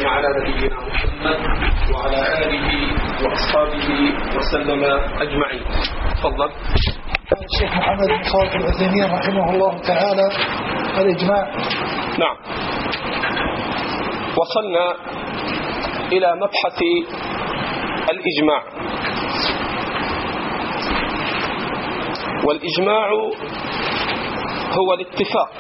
على نبينا محمد وعلى آله وأصحابه وسلم أجمعين. تفضل. الشيخ محمد بن صالح العثيمين رحمه الله تعالى الإجماع. نعم، وصلنا إلى مبحث الإجماع. والإجماع هو الاتفاق،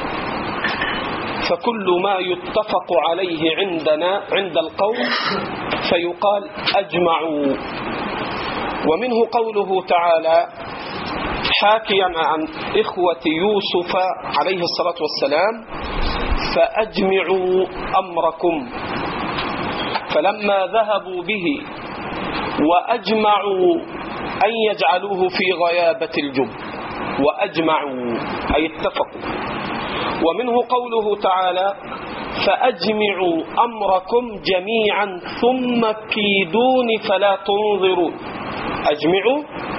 فكل ما يتفق عليه عندنا عند القوم فيقال أجمعوا. ومنه قوله تعالى حاكيا عن إخوة يوسف عليه الصلاة والسلام: فأجمعوا أمركم. فلما ذهبوا به وأجمعوا أن يجعلوه في غيابة الجب، وأجمعوا أي اتفقوا. ومنه قوله تعالى: فأجمعوا أمركم جميعا ثم كيدون فلا تنظرون. أجمعوا،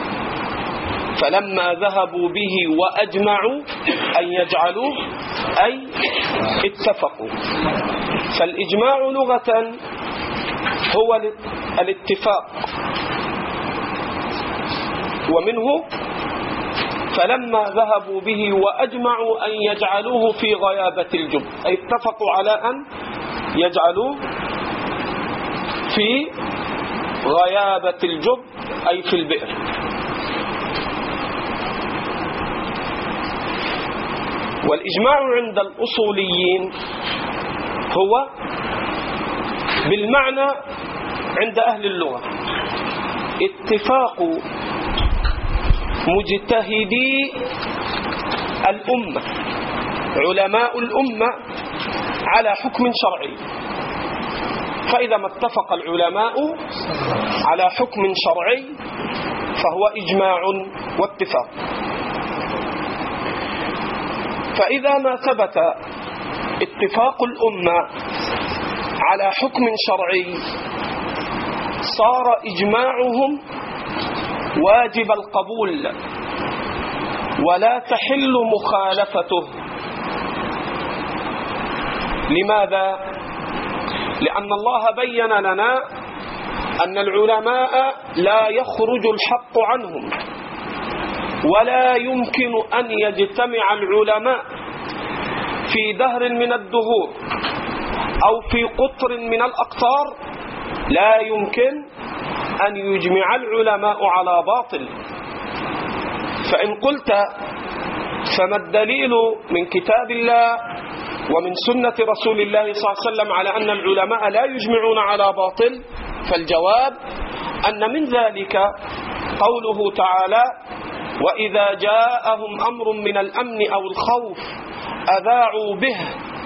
فلما ذهبوا به وأجمعوا أن يجعلوه أي اتفقوا. فالإجماع لغة هو الاتفاق. ومنه فلما ذهبوا به وأجمعوا أن يجعلوه في غيابة الجب، أي اتفقوا على أن يجعلوه في غيابة الجب أي في البئر. والإجماع عند الأصوليين هو بالمعنى عند أهل اللغة اتفاق مجتهدي الأمة، علماء الأمة، على حكم شرعي. فإذا ما اتفق العلماء على حكم شرعي فهو إجماع واتفاق. فإذا ما ثبت اتفاق الأمة على حكم شرعي صار إجماعهم واجب القبول ولا تحل مخالفته. لماذا؟ لأن الله بين لنا أن العلماء لا يخرج الحق عنهم، ولا يمكن أن يجتمع العلماء في دهر من الدهور أو في قطر من الأقطار، لا يمكن أن يجمع العلماء على باطل. فإن قلت فما الدليل من كتاب الله ومن سنة رسول الله صلى الله عليه وسلم على أن العلماء لا يجمعون على باطل؟ فالجواب أن من ذلك قوله تعالى: وإذا جاءهم أمر من الأمن أو الخوف أذاعوا به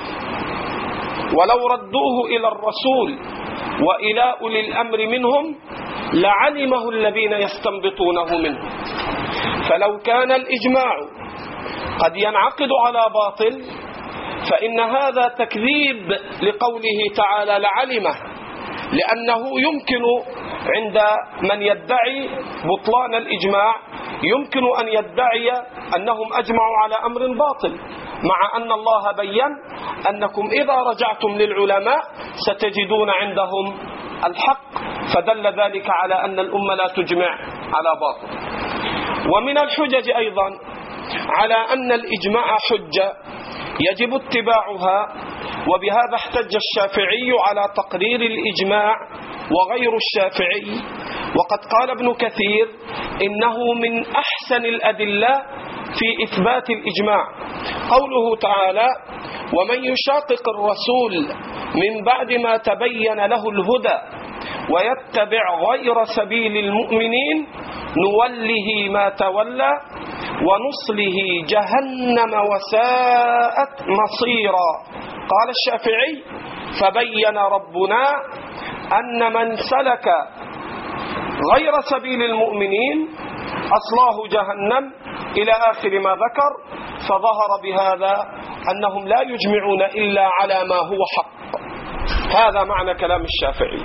ولو ردوه إلى الرسول وإلى أولي الأمر منهم لعلمه الذين يستنبطونه منه. فلو كان الإجماع قد ينعقد على باطل فإن هذا تكذيب لقوله تعالى لعلمه، لأنه يمكن عند من يدعي بطلان الإجماع يمكن أن يدعي أنهم أجمعوا على أمر باطل، مع أن الله بيّن أنكم إذا رجعتم للعلماء ستجدون عندهم الحق، فدل ذلك على أن الأمة لا تجمع على باطل. ومن الحجج أيضا على أن الإجماع حجة يجب اتباعها، وبهذا احتج الشافعي على تقرير الإجماع وغير الشافعي. وقد قال ابن كثير إنه من أحسن الأدلة في إثبات الإجماع قوله تعالى: ومن يشاقق الرسول من بعد ما تبين له الهدى ويتبع غير سبيل المؤمنين نوله ما تولى ونصله جهنم وساءت مصيرا. قال الشافعي: فبين ربنا أن من سلك غير سبيل المؤمنين أصلاه جهنم إلى آخر ما ذكر، فظهر بهذا أنهم لا يجمعون إلا على ما هو حق. هذا معنى كلام الشافعي.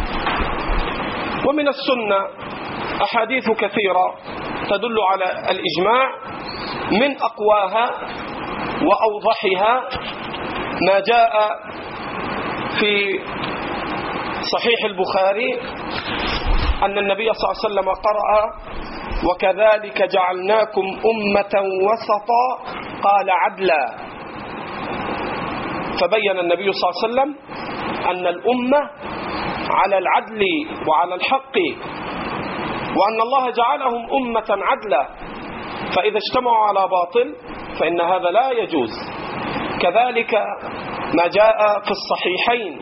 ومن السنة أحاديث كثيرة تدل على الإجماع، من أقواها وأوضحها ما جاء في صحيح البخاري أن النبي صلى الله عليه وسلم قرأ: وكذلك جعلناكم أمة وسطا، قال عدلا. فبين النبي صلى الله عليه وسلم أن الأمة على العدل وعلى الحق، وأن الله جعلهم أمة عدلا، فإذا اجتمعوا على باطل فإن هذا لا يجوز. كذلك ما جاء في الصحيحين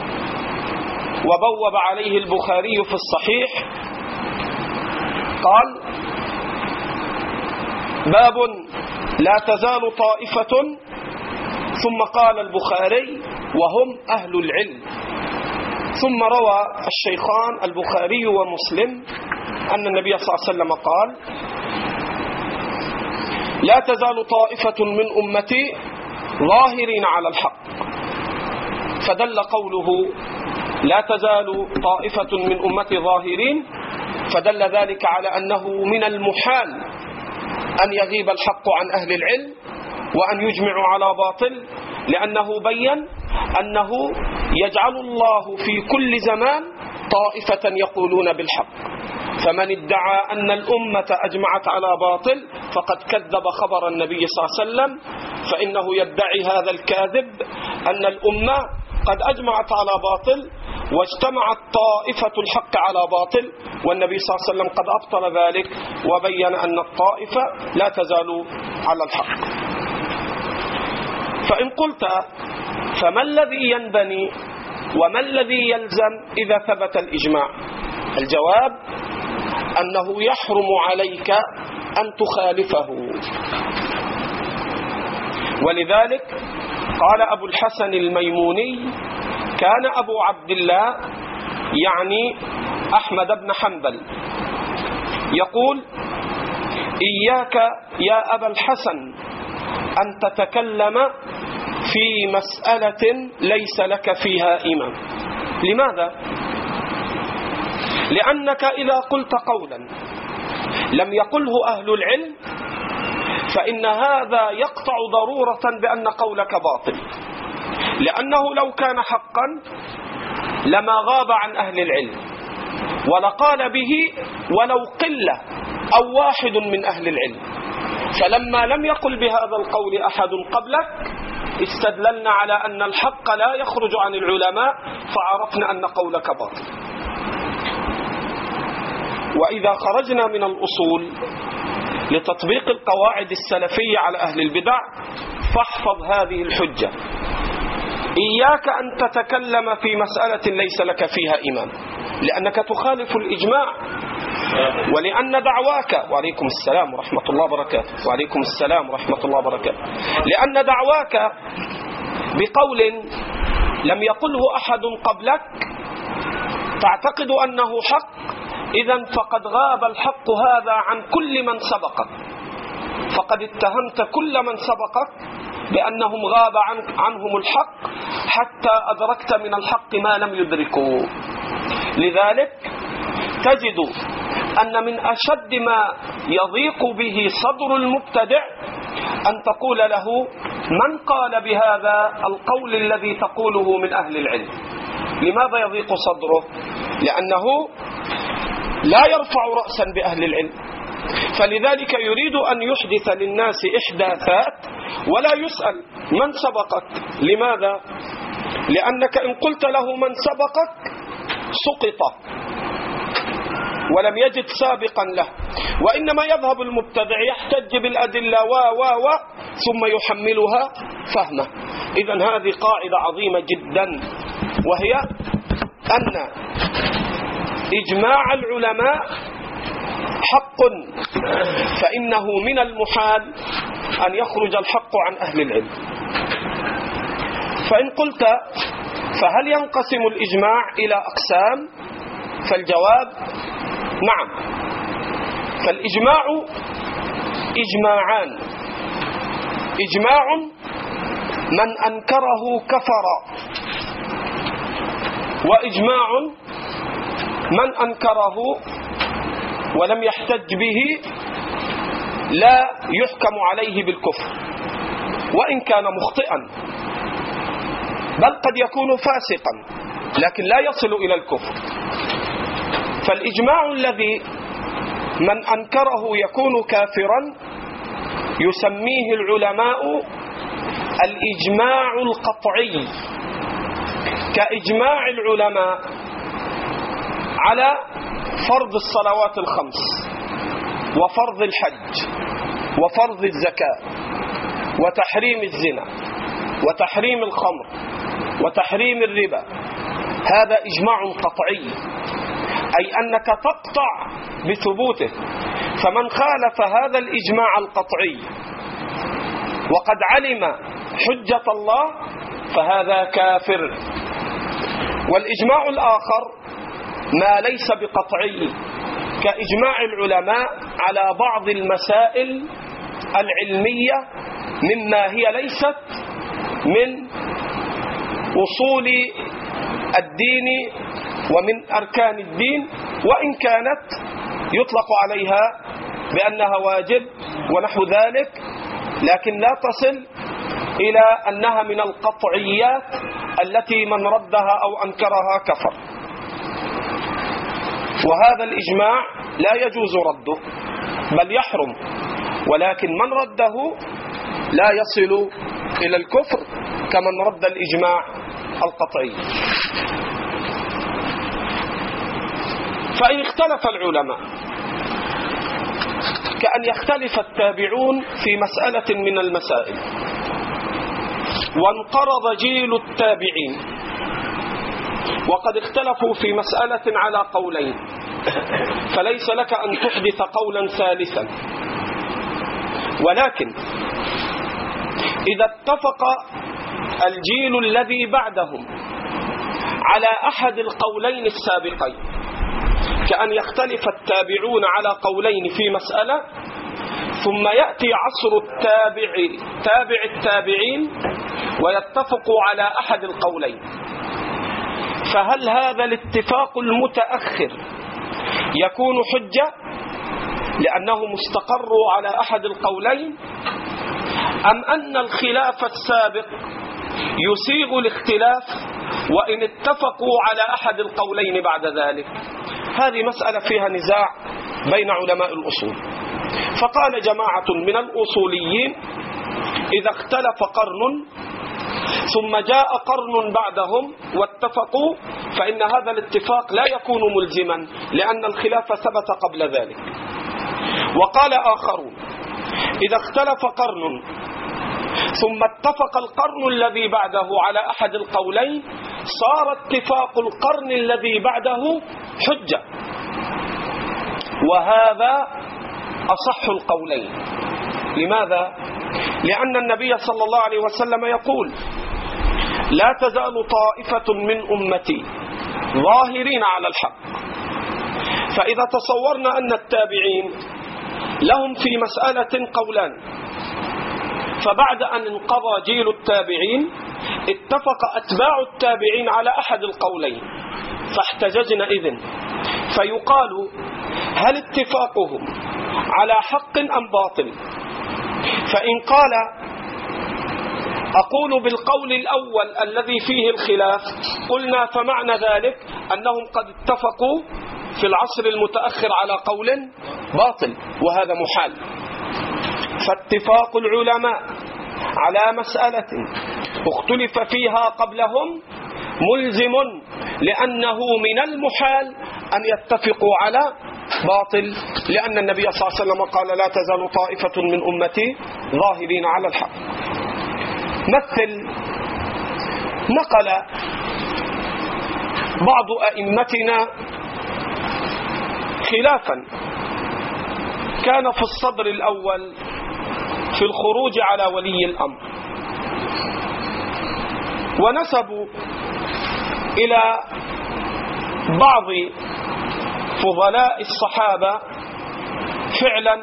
وبوب عليه البخاري في الصحيح، قال: باب لا تزال طائفة، ثم قال البخاري: وهم أهل العلم. ثم روى الشيخان البخاري ومسلم أن النبي صلى الله عليه وسلم قال: لا تزال طائفة من أمتي ظاهرين على الحق. فدل قوله لا تزال طائفة من أمتي ظاهرين، فدل ذلك على أنه من المحال أن يغيب الحق عن أهل العلم وأن يجمعوا على باطل، لأنه بين أنه يجعل الله في كل زمان طائفة يقولون بالحق. فمن ادعى أن الأمة أجمعت على باطل فقد كذب خبر النبي صلى الله عليه وسلم، فإنه يدعي هذا الكاذب أن الأمة قد أجمعت على باطل واجتمعت طائفة الحق على باطل، والنبي صلى الله عليه وسلم قد أبطل ذلك وبين أن الطائفة لا تزال على الحق. فإن قلت فما الذي ينبني وما الذي يلزم إذا ثبت الإجماع؟ الجواب أنه يحرم عليك أن تخالفه. ولذلك قال أبو الحسن الميموني: كان أبو عبد الله يعني أحمد بن حنبل يقول: إياك يا أبا الحسن أن تتكلم في مسألة ليس لك فيها إمام. لماذا؟ لأنك إذا قلت قولا لم يقله أهل العلم فإن هذا يقطع ضرورة بأن قولك باطل، لأنه لو كان حقا لما غاب عن أهل العلم ولقال به ولو قلة أو واحد من أهل العلم. فلما لم يقل بهذا القول أحد قبلك استدللنا على أن الحق لا يخرج عن العلماء، فعرفنا أن قولك باطل. وإذا خرجنا من الأصول لتطبيق القواعد السلفية على أهل البدع فاحفظ هذه الحجة: إياك أن تتكلم في مسألة ليس لك فيها إمام، لأنك تخالف الإجماع، ولأن دعواك وعليكم السلام ورحمة الله وبركاته وعليكم السلام ورحمة الله وبركاته لأن دعواك بقول لم يقله أحد قبلك تعتقد أنه حق، إذن فقد غاب الحق هذا عن كل من سبقك، فقد اتهمت كل من سبقك بأنهم غاب عنهم الحق حتى أدركت من الحق ما لم يدركوا. لذلك تجد أن من أشد ما يضيق به صدر المبتدع أن تقول له: من قال بهذا القول الذي تقوله من أهل العلم؟ لماذا يضيق صدره؟ لأنه لا يرفع رأسا بأهل العلم، فلذلك يريد أن يحدث للناس إحداثات ولا يسأل من سبقك. لماذا؟ لأنك إن قلت له من سبقك سقط ولم يجد سابقا له، وإنما يذهب المبتدع يحتج بالأدلة ثم يحملها فهمه. إذن هذه قاعدة عظيمة جدا، وهي أن إجماع العلماء حق، فإنه من المحال أن يخرج الحق عن أهل العلم. فإن قلت فهل ينقسم الإجماع إلى أقسام؟ فالجواب نعم. فالإجماع إجماعان: إجماع من أنكره كفر، وإجماع من أنكره ولم يحتج به لا يحكم عليه بالكفر وإن كان مخطئا، بل قد يكون فاسقا، لكن لا يصل إلى الكفر. فالإجماع الذي من أنكره يكون كافرا يسميه العلماء الإجماع القطعي، كإجماع العلماء على فرض الصلوات الخمس وفرض الحج وفرض الزكاة وتحريم الزنا وتحريم الخمر وتحريم الربا. هذا إجماع قطعي، أي أنك تقطع بثبوته. فمن خالف هذا الإجماع القطعي وقد علم حجة الله فهذا كافر. والإجماع الآخر ما ليس بقطعي، كإجماع العلماء على بعض المسائل العلمية مما هي ليست من أصول الدين ومن أركان الدين، وإن كانت يطلق عليها بأنها واجب ونحو ذلك، لكن لا تصل إلى أنها من القطعيات التي من ردها أو أنكرها كفر. وهذا الإجماع لا يجوز رده بل يحرم، ولكن من رده لا يصل إلى الكفر كمن رد الإجماع القطعي. فإن اختلف العلماء كأن يختلف التابعون في مسألة من المسائل وانقرض جيل التابعين وقد اختلفوا في مسألة على قولين، فليس لك أن تحدث قولا ثالثا. ولكن إذا اتفق الجيل الذي بعدهم على أحد القولين السابقين، كأن يختلف التابعون على قولين في مسألة ثم يأتي عصر تابع التابعين ويتفقوا على أحد القولين، فهل هذا الاتفاق المتأخر يكون حجة لأنه مستقر على أحد القولين، أم أن الخلاف السابق يسيغ الاختلاف وإن اتفقوا على أحد القولين بعد ذلك؟ هذه مسألة فيها نزاع بين علماء الأصول. فقال جماعة من الأصوليين إذا اختلف قرن ثم جاء قرن بعدهم واتفقوا فإن هذا الاتفاق لا يكون ملزما لأن الخلاف ثبت قبل ذلك. وقال آخرون إذا اختلف قرن ثم اتفق القرن الذي بعده على أحد القولين صار اتفاق القرن الذي بعده حجة، وهذا أصح القولين. لماذا؟ لأن النبي صلى الله عليه وسلم يقول لا تزال طائفة من أمتي ظاهرين على الحق. فإذا تصورنا أن التابعين لهم في مسألة قولان، فبعد أن انقضى جيل التابعين اتفق أتباع التابعين على أحد القولين فاحتججنا إذن، فيقال هل اتفاقهم على حق أم باطل؟ فإن قال أقول بالقول الأول الذي فيه الخلاف قلنا فمعنى ذلك أنهم قد اتفقوا في العصر المتأخر على قول باطل، وهذا محال. فاتفاق العلماء على مسألة اختلف فيها قبلهم ملزم، لأنه من المحال أن يتفقوا على باطل، لأن النبي صلى الله عليه وسلم قال لا تزال طائفة من أمتي ظاهرين على الحق. مثل نقل بعض أئمتنا خلافا كان في الصدر الأول في الخروج على ولي الأمر، ونسبوا إلى بعض فضلاء الصحابة فعلا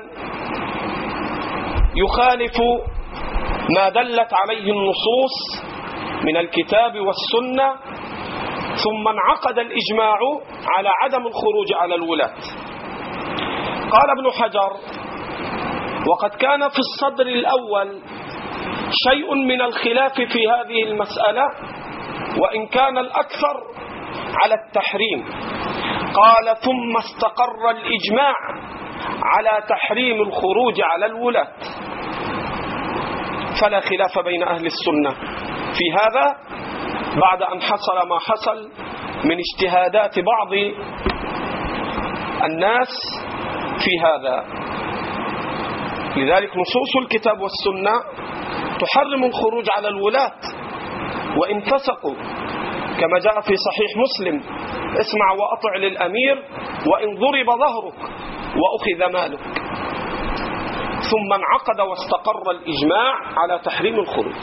يخالف ما دلت عليه النصوص من الكتاب والسنة، ثم انعقد الإجماع على عدم الخروج على الولاة. قال ابن حجر وقد كان في الصدر الأول شيء من الخلاف في هذه المسألة، وإن كان الأكثر على التحريم. قال ثم استقر الإجماع على تحريم الخروج على الولاة. فلا خلاف بين أهل السنة في هذا بعد أن حصل ما حصل من اجتهادات بعض الناس في هذا. لذلك نصوص الكتاب والسنة تحرم الخروج على الولاة وإن فسقوا، كما جاء في صحيح مسلم: اسمع وأطع للأمير وإن ضرب ظهرك وأخذ مالك. ثم انعقد واستقر الإجماع على تحريم الخروج.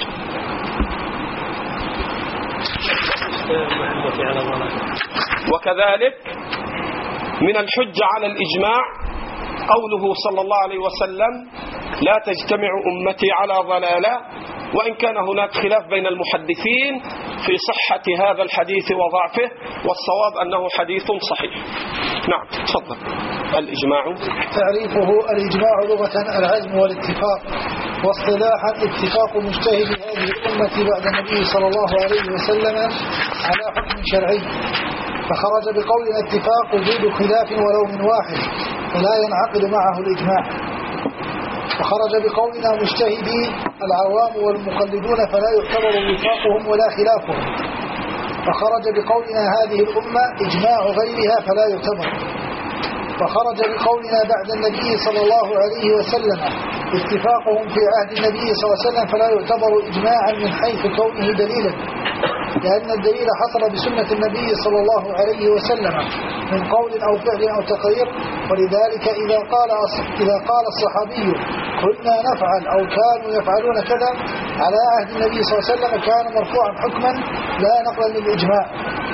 وكذلك من الحجة على الإجماع قوله صلى الله عليه وسلم: لا تجتمع أمتي على ضلالة، وإن كان هناك خلاف بين المحدثين في صحة هذا الحديث وضعفه، والصواب أنه حديث صحيح. نعم تفضل. الإجماع تعريفه: الإجماع لغة العزم والاتفاق، واصطلاحا اتفاق مجتهد هذه الأمة بعد النبي صلى الله عليه وسلم على حكم شرعي، فخرج بقولنا اتفاق وجود خلاف ولو من واحد فلا ينعقد معه الإجماع. وخرج بقولنا مجتهدي العوام والمقلدون فلا يعتبر وفاقهم ولا خلافهم. فخرج بقولنا هذه الأمة إجماع غيرها فلا يعتبر. فخرج بقولنا بعد النبي صلى الله عليه وسلم اتفاقهم في عهد النبي صلى الله عليه وسلم فلا يعتبر إجماعا من حيث كونه دليلا، لأن الدليل حصل بسنة النبي صلى الله عليه وسلم من قول أو فعل أو تقرير. ولذلك إذا قال الصحابي كنا نفعل أو كانوا يفعلون كذا على عهد النبي صلى الله عليه وسلم كان مرفوعا حكما لا نقلا للإجماع.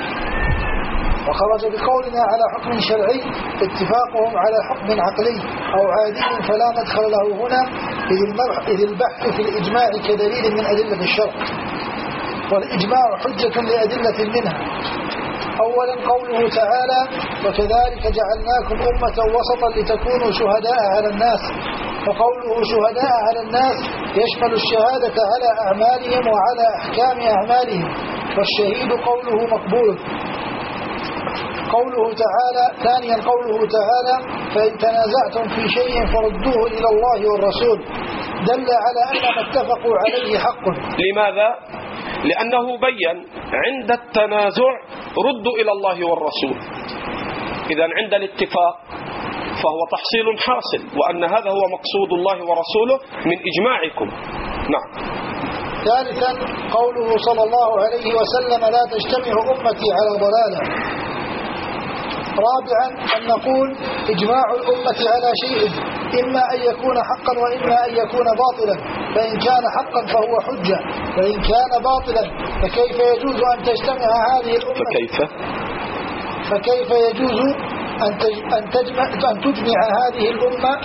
وخرج بقولنا على حكم شرعي اتفاقهم على حكم عقلي أو عادي فلا مدخل له هنا، إذ البحث في الإجماع كدليل من أدلة الشرع، والإجماع حجة لأدلة منها. أولا قوله تعالى: وكذلك جعلناكم أمة وسطا لتكونوا شهداء على الناس. وقوله شهداء على الناس يشمل الشهادة على أعمالهم وعلى أحكام أعمالهم، والشهيد قوله مقبول. قوله تعالى ثانيا قوله تعالى: فإن تنازعتم في شيء فردوه إلى الله والرسول، دل على أن ما اتفقوا عليه حق. لماذا؟ لأنه بين عند التنازع ردوا إلى الله والرسول. إذن عند الاتفاق فهو تحصيل حاصل، وأن هذا هو مقصود الله ورسوله من إجماعكم. نعم. ثالثا قوله صلى الله عليه وسلم: لا تجتمع أمتي على ضلالة. رابعا أن نقول إجماع الأمة على شيء إما أن يكون حقا وإما أن يكون باطلا، فإن كان حقا فهو حجة، وإن كان باطلا فكيف يجوز أن تجتمع هذه الأمة؟ فكيف يجوز أن تجمع هذه الأمة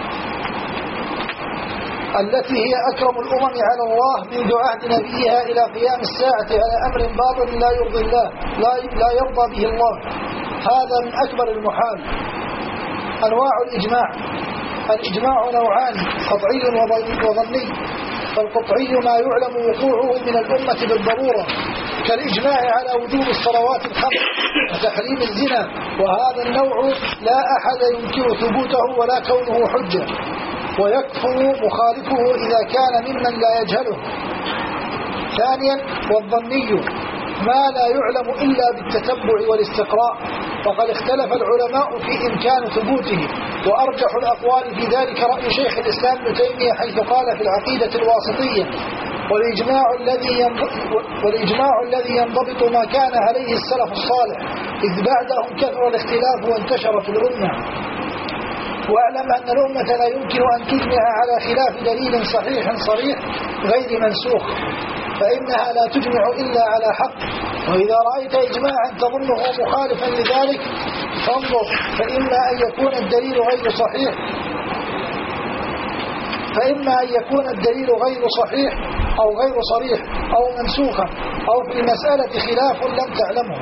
التي هي أكرم الأمم على الله منذ عهد نبيها إلى قيام الساعة على أمر باطل لا يرضي الله لا يرضى به الله؟ هذا من أكبر المحال. أنواع الإجماع نوعان: قطعي وظني. فالقطعي ما يعلم وقوعه من الأمة بالضرورة، كالإجماع على وجوب الصلوات الخمس وتحريم الزنا، وهذا النوع لا أحد ينكر ثبوته ولا كونه حجة، ويكفر مخالفه إذا كان ممن لا يجهله. ثانيا والظني ما لا يعلم إلا بالتتبع والاستقراء، وقد اختلف العلماء في إمكان ثبوته، وأرجح الأقوال في ذلك رأي شيخ الإسلام ابن تيمية حيث قال في العقيدة الواسطية: والإجماع الذي ينضبط ما كان عليه السلف الصالح، إذ بعدهم كثر الاختلاف وانتشر في الأمة. واعلم أن الأمة لا يمكن أن تجمع على خلاف دليل صحيح صريح غير منسوخ، فإنها لا تجمع إلا على حق. وإذا رأيت إجماعا تظنه مخالفا لذلك فانظر، فإما أن يكون الدليل غير صحيح أو غير صريح أو منسوخا، أو في المسألة خلاف لم تعلمه.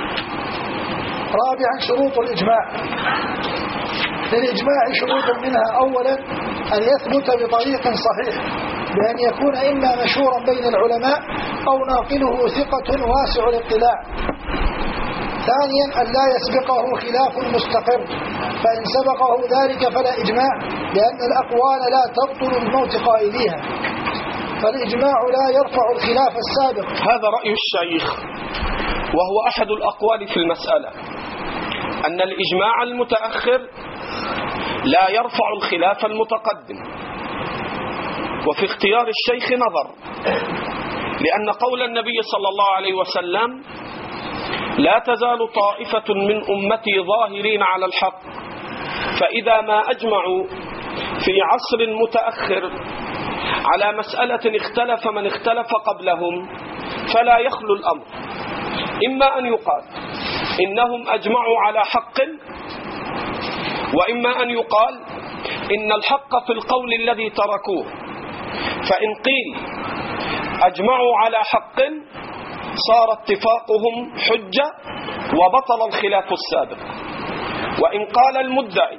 رابعا شروط الإجماع. للإجماع شروط منها: أولا أن يثبت بطريق صحيح، بأن يكون إما مشهورا بين العلماء أو ناقله ثقة واسع الاطلاع. ثانيا أن لا يسبقه خلاف مستقر، فإن سبقه ذلك فلا إجماع، لأن الأقوال لا تبطل بموت قائليها، فالإجماع لا يرفع الخلاف السابق. هذا رأي الشيخ، وهو أحد الأقوال في المسألة، أن الإجماع المتأخر لا يرفع الخلاف المتقدم. وفي اختيار الشيخ نظر، لأن قول النبي صلى الله عليه وسلم لا تزال طائفة من أمتي ظاهرين على الحق، فإذا ما أجمعوا في عصر متأخر على مسألة اختلف من اختلف قبلهم فلا يخلو الأمر، إما أن يقال إنهم أجمعوا على حق، وإما أن يقال إن الحق في القول الذي تركوه، فإن قيل أجمعوا على حق صار اتفاقهم حجة وبطل الخلاف السابق. وإن قال المدعي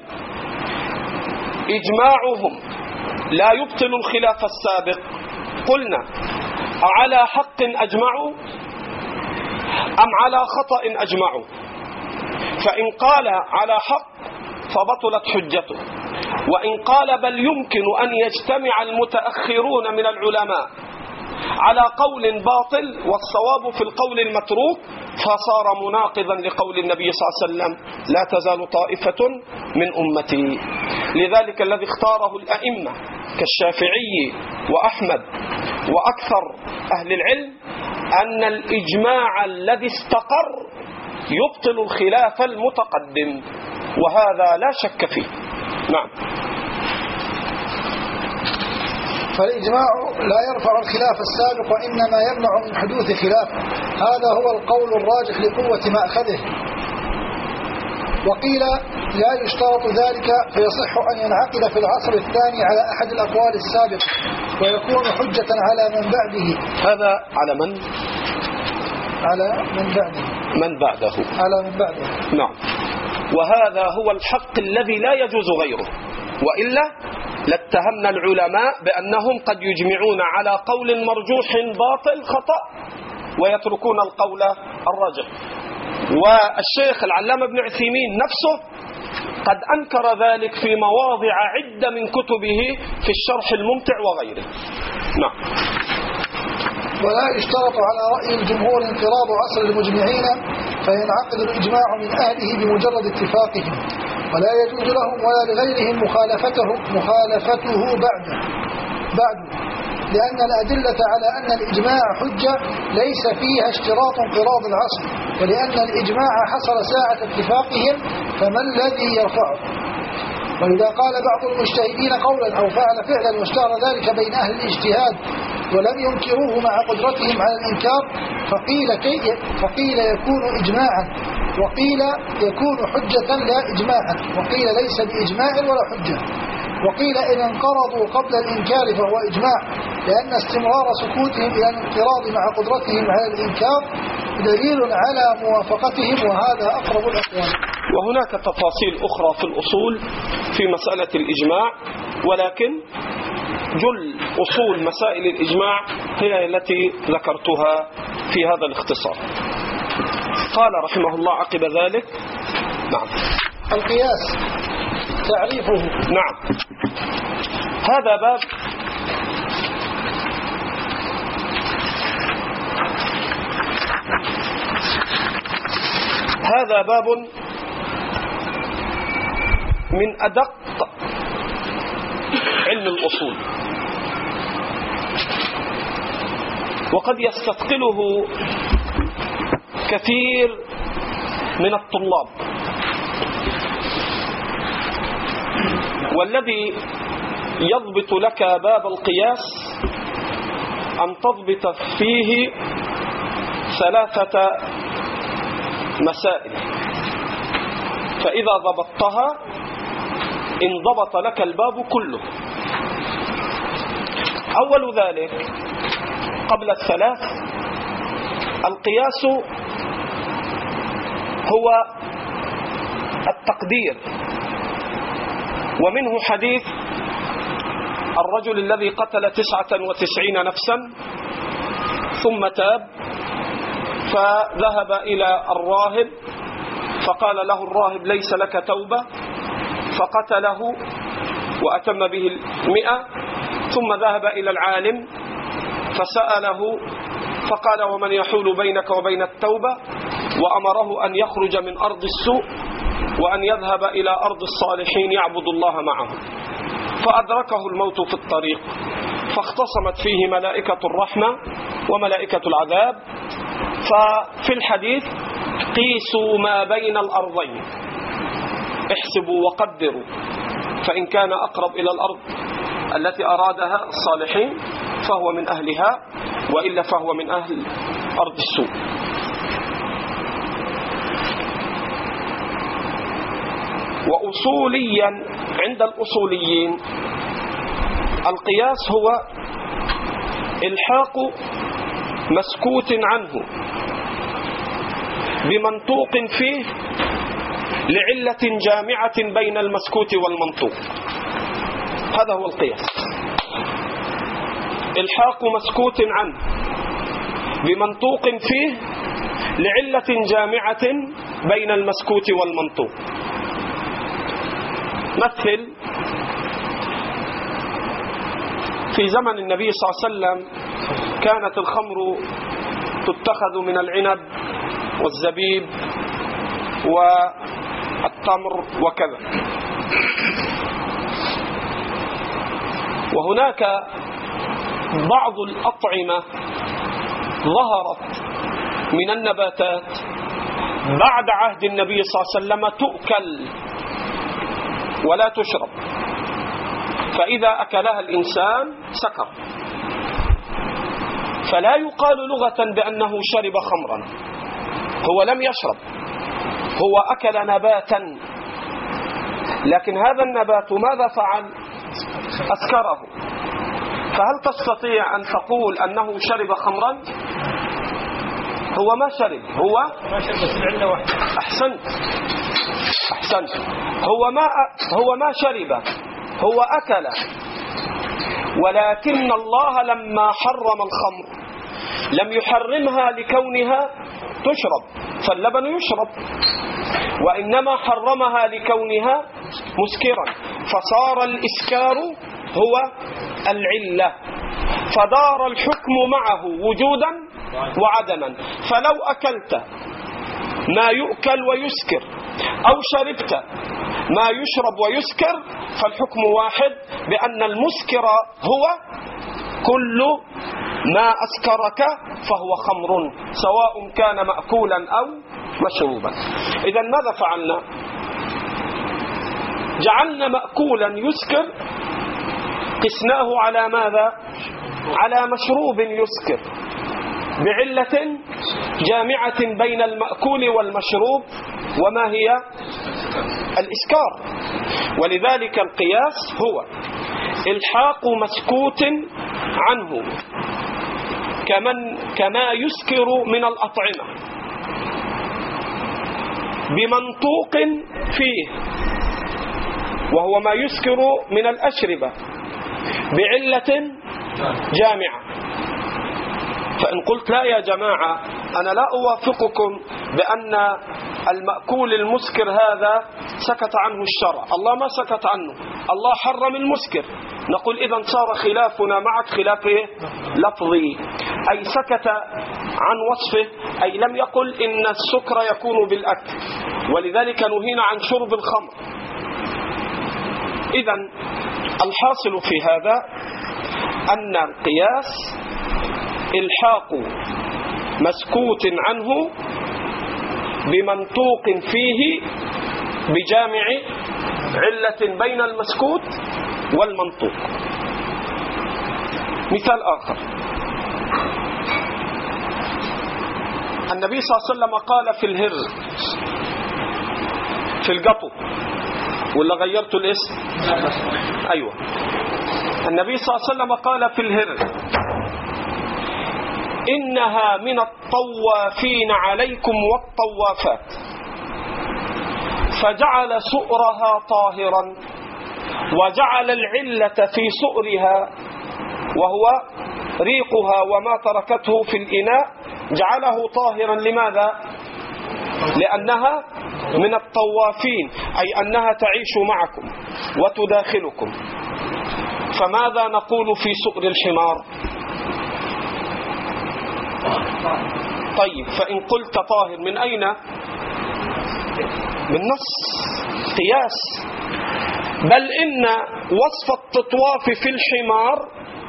إجماعهم لا يبطل الخلاف السابق، قلنا أعلى حق أجمعوا أم على خطأ أجمعوا؟ فإن قال على حق فبطلت حجته، وإن قال بل يمكن أن يجتمع المتأخرون من العلماء على قول باطل والصواب في القول المتروك فصار مناقضا لقول النبي صلى الله عليه وسلم لا تزال طائفة من أمتي. لذلك الذي اختاره الأئمة كالشافعي وأحمد وأكثر أهل العلم أن الإجماع الذي استقر يبطل الخلاف المتقدم، وهذا لا شك فيه. نعم. فالإجماع لا يرفع الخلاف السابق، وإنما يمنع من حدوث خلاف. هذا هو القول الراجح لقوة مأخذه. وقيل لا يشترط ذلك، فيصح أن ينعقد في العصر الثاني على أحد الأقوال السابق ويكون حجة على من بعده. هذا على من؟ على من بعده. من بعده. على من بعده. نعم. وهذا هو الحق الذي لا يجوز غيره، وإلا لاتهمنا العلماء بأنهم قد يجمعون على قول مرجوح باطل خطأ ويتركون القول الراجح. والشيخ العلامة ابن عثيمين نفسه قد أنكر ذلك في مواضع عدة من كتبه في الشرح الممتع وغيره. نعم. ولا يشترط على رأي الجمهور انقراض عصر المجمعين، فينعقد الإجماع من أهله بمجرد اتفاقهم، ولا يجوز لهم ولا لغيرهم مخالفته بعد، لأن الأدلة على أن الإجماع حجة ليس فيها اشتراط انقراض العصر، ولأن الإجماع حصل ساعة اتفاقهم، فما الذي يرفعه؟ وإذا قال بعض المجتهدين قولا أو فعل فعلا واشتهر ذلك بين أهل الاجتهاد ولم ينكروه مع قدرتهم على الإنكار، فقيل يكون إجماعا، وقيل يكون حجة لا إجماعا، وقيل ليس بإجماع ولا حجة، وقيل إن انقرضوا قبل الإنكار فهو إجماع، لأن استمرار سكوتهم إلى الانقراض مع قدرتهم على الإنكار دليل على موافقتهم، وهذا أقرب الأقوال. وهناك تفاصيل أخرى في الأصول في مسألة الإجماع، ولكن جل أصول مسائل الإجماع هي التي ذكرتها في هذا الاختصار. قال رحمه الله عقب ذلك: نعم. القياس تعريفه. نعم. هذا باب من أدق علم الأصول، وقد يستثقله كثير من الطلاب، والذي يضبط لك باب القياس أن تضبط فيه 3 مسائل، فإذا ضبطتها انضبط لك الباب كله. أول ذلك قبل 3 القياس هو التقدير، ومنه حديث الرجل الذي قتل 99 نفسا ثم تاب فذهب إلى الراهب فقال له الراهب ليس لك توبة، فقتله وأتم به 100. ثم ذهب إلى العالم فسأله فقال ومن يحول بينك وبين التوبة، وأمره أن يخرج من أرض السوء وأن يذهب إلى أرض الصالحين يعبد الله معهم. فأدركه الموت في الطريق، فاختصمت فيه ملائكة الرحمة وملائكة العذاب. ففي الحديث قيسوا ما بين الأرضين، احسبوا وقدروا، فإن كان أقرب إلى الأرض التي أرادها الصالحين فهو من أهلها، وإلا فهو من أهل أرض السوء. وأصوليا عند الأصوليين القياس هو إلحاق مسكوت عنه بمنطوق فيه لعلة جامعة بين المسكوت والمنطوق. هذا هو القياس، إلحاق مسكوت عنه بمنطوق فيه لعلة جامعة بين المسكوت والمنطوق. مثل في زمن النبي صلى الله عليه وسلم كانت الخمر تتخذ من العنب والزبيب والتمر وكذا، وهناك بعض الأطعمة ظهرت من النباتات بعد عهد النبي صلى الله عليه وسلم تؤكل ولا تشرب، فإذا أكلها الإنسان سكر، فلا يقال لغة بأنه شرب خمرا، هو لم يشرب، هو أكل نباتا، لكن هذا النبات ماذا فعل؟ أسكره. فهل تستطيع أن تقول أنه شرب خمرا؟ هو ما شرب، هو أحسنت، هو ما شرب، هو أكل، ولكن الله لما حرم الخمر لم يحرمها لكونها تشرب، فاللبن يشرب، وإنما حرمها لكونها مسكرا، فصار الإسكار هو العلة، فدار الحكم معه وجودا وعدما. فلو أكلت ما يؤكل ويسكر أو شربت ما يشرب ويسكر فالحكم واحد، بأن المسكر هو كل ما أسكرك فهو خمر، سواء كان مأكولا أو مشروبا. إذن ماذا فعلنا؟ جعلنا مأكولا يسكر قسناه على ماذا؟ على مشروب يسكر، بعلة جامعة بين المأكول والمشروب، وما هي؟ الإسكار. ولذلك القياس هو إلحاق مسكوت عنه كما يسكر من الأطعمة بمنطوق فيه، وهو ما يسكر من الأشربة، بعلة جامعة. فإن قلت لا يا جماعة أنا لا أوافقكم بأن المأكول المسكر هذا سكت عنه الشرع، الله ما سكت عنه، الله حرم المسكر، نقول إذن صار خلافنا معك خلاف لفظي، أي سكت عن وصفه، أي لم يقل إن السكر يكون بالأكل، ولذلك نهينا عن شرب الخمر. إذن الحاصل في هذا أن القياس إلحاق مسكوت عنه بمنطوق فيه بجامع علة بين المسكوت والمنطوق. مثال آخر، النبي صلى الله عليه وسلم قال في الهر، في القطو، ولا غيرت الاسم؟ أيوة، النبي صلى الله عليه وسلم قال في الهر إنها من الطوافين عليكم والطوافات، فجعل سؤرها طاهرا وجعل العلة في سؤرها وهو ريقها وما تركته في الإناء جعله طاهرا. لماذا؟ لأنها من الطوافين، أي أنها تعيش معكم وتداخلكم. فماذا نقول في سؤر الحمار؟ طيب، فإن قلت طاهر من أين؟ بالنص، قياس. بل إن وصف التطواف في الحمار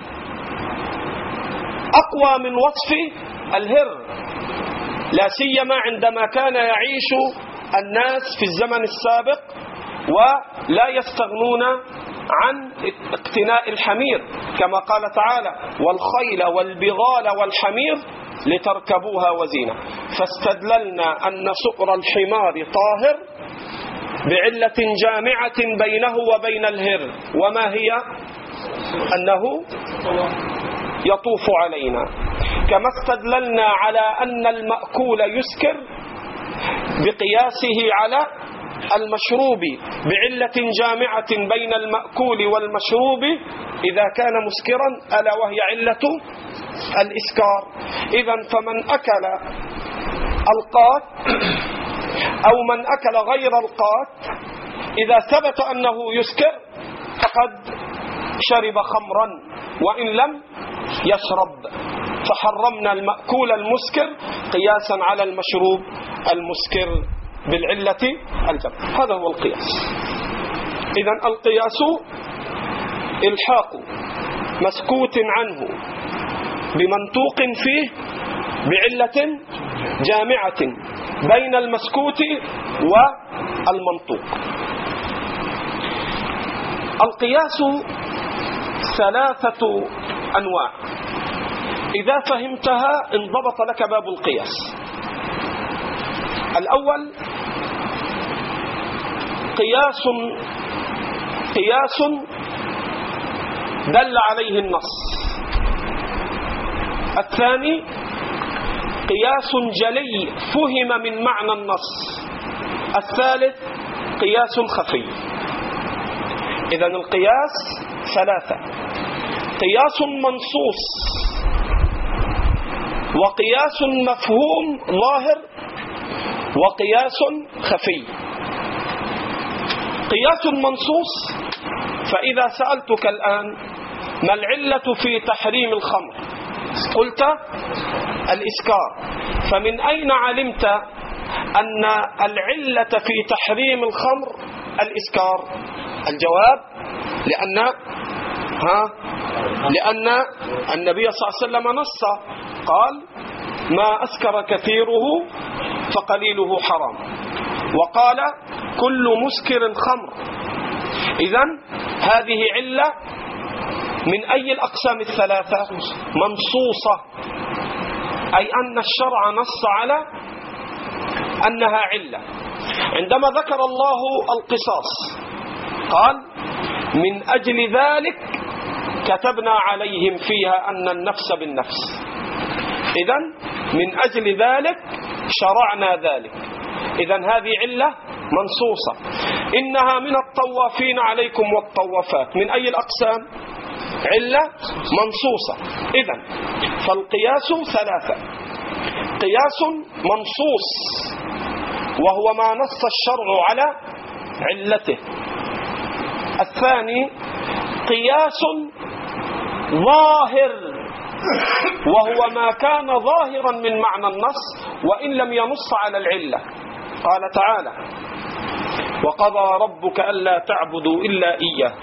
أقوى من وصف الهر، لا سيما عندما كان يعيش الناس في الزمن السابق ولا يستغنون عن اقتناء الحمير، كما قال تعالى: والخيل والبغال والحمير لتركبوها وزينة. فاستدللنا أن سؤر الحمار طاهر بعلة جامعة بينه وبين الهر، وما هي؟ أنه يطوف علينا. كما استدللنا على أن المأكول يسكر بقياسه على المشروب بعلة جامعة بين المأكول والمشروب إذا كان مسكرا، ألا وهي علة الإسكار. إذن فمن أكل القات أو من أكل غير القات إذا ثبت أنه يسكر فقد شرب خمرا وإن لم يشرب، فحرمنا المأكول المسكر قياسا على المشروب المسكر بالعلة الجمع. هذا هو القياس. إذن القياس إلحاق مسكوت عنه بمنطوق فيه بعلة جامعة بين المسكوت والمنطوق. القياس 3 أنواع، إذا فهمتها انضبط لك باب القياس. الأول قياس دل عليه النص. الثاني قياس جلي فهم من معنى النص. الثالث قياس خفي. إذن القياس 3: قياس منصوص، وقياس مفهوم ظاهر، وقياس خفي. قياس منصوص، فإذا سألتك الآن ما العلة في تحريم الخمر؟ قلت الإسكار. فمن أين علمت أن العلة في تحريم الخمر الإسكار؟ الجواب: لأن النبي صلى الله عليه وسلم نص، قال: ما أسكر كثيره فقليله حرام، وقال: كل مسكر خمر. إذن هذه علة من أي الأقسام 3؟ منصوصة، أي أن الشرع نص على أنها علة. عندما ذكر الله القصاص قال: من أجل ذلك كتبنا عليهم فيها أن النفس بالنفس. إذن من أجل ذلك شرعنا ذلك. إذن هذه علة منصوصة. إنها من الطوافين عليكم والطوافات، من أي الأقسام؟ علة منصوصة. إذن فالقياس 3: قياس منصوص وهو ما نص الشرع على علته. الثاني قياس ظاهر وهو ما كان ظاهرا من معنى النص وإن لم ينص على العلة. قال تعالى: وقضى ربك ألا تعبدوا إلا إياه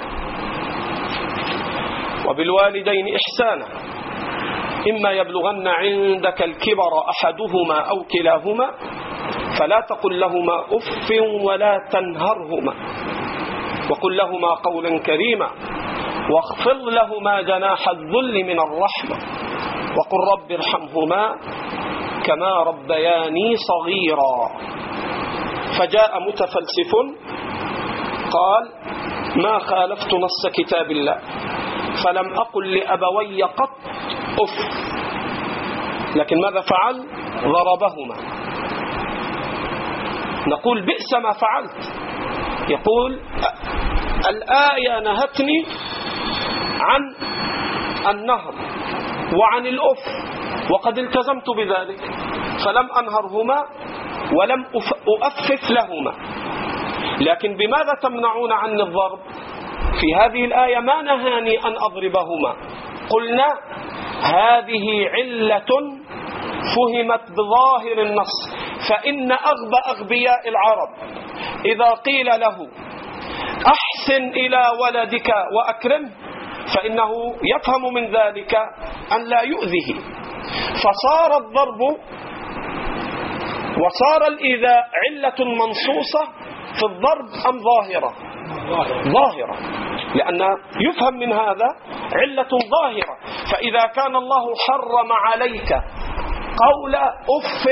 وبالوالدين إحسانا إما يبلغن عندك الكبر أحدهما أو كلاهما فلا تقل لهما أف ولا تنهرهما وقل لهما قولا كريما واخفض لهما جناح الذل من الرحمة وقل رب ارحمهما كما ربياني صغيرا. فجاء متفلسف قال: ما خالفت نص كتاب الله فلم أقل لأبوي قط أف، لكن ماذا فعل؟ ضربهما. نقول: بئس ما فعلت. يقول: الآية نهتني عن النهر وعن الأف، وقد التزمت بذلك، فلم أنهرهما ولم أؤفف لهما. لكن بماذا تمنعون عني الضرب؟ في هذه الآية ما نهاني أن أضربهما، قلنا هذه علة فهمت بظاهر النص. فإن أغبياء العرب إذا قيل له أحسن إلى ولدك وأكرمه فإنه يفهم من ذلك أن لا يؤذيه، فصار الضرب وصار الإيذاء علة منصوصة في الضرب أم ظاهرة؟ ظاهرة، لأن يفهم من هذا علة ظاهرة. فإذا كان الله حرم عليك قول أف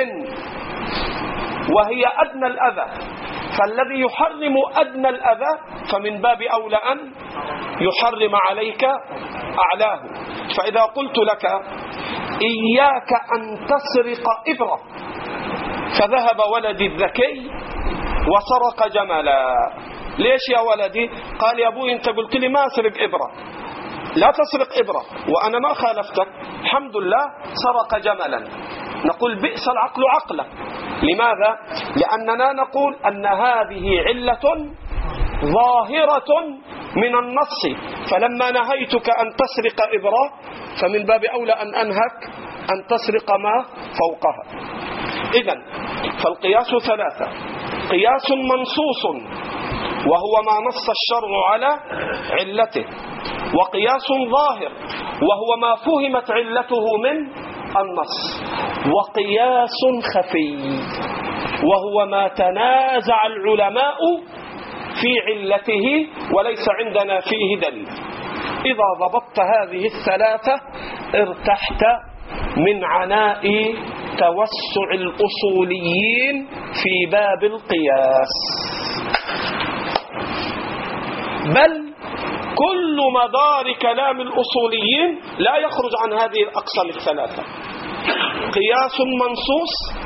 وهي أدنى الأذى، فالذي يحرم أدنى الأذى فمن باب أولى أن يحرم عليك أعلاه. فإذا قلت لك إياك أن تسرق إبرة، فذهب ولدي الذكي وسرق جملا. ليش يا ولدي؟ قال يا أبوي أنت قلت لي ما أسرق إبرة، لا تسرق إبرة، وأنا ما خالفتك، الحمد لله سرق جملا. نقول بئس العقل عقله. لماذا؟ لأننا نقول أن هذه علة ظاهرة من النص، فلما نهيتك أن تسرق إبرة فمن باب أولى أن أنهك أن تسرق ما فوقها. إذن فالقياس ثلاثة: قياس منصوص وهو ما نص الشرع على علته، وقياس ظاهر وهو ما فهمت علته من النص، وقياس خفي وهو ما تنازع العلماء في علته وليس عندنا فيه دليل. إذا ضبطت هذه الثلاثة ارتحت من عناء توسع الأصوليين في باب القياس، بل كل مدار كلام الأصوليين لا يخرج عن هذه الأقسام الثلاثة: قياس منصوص،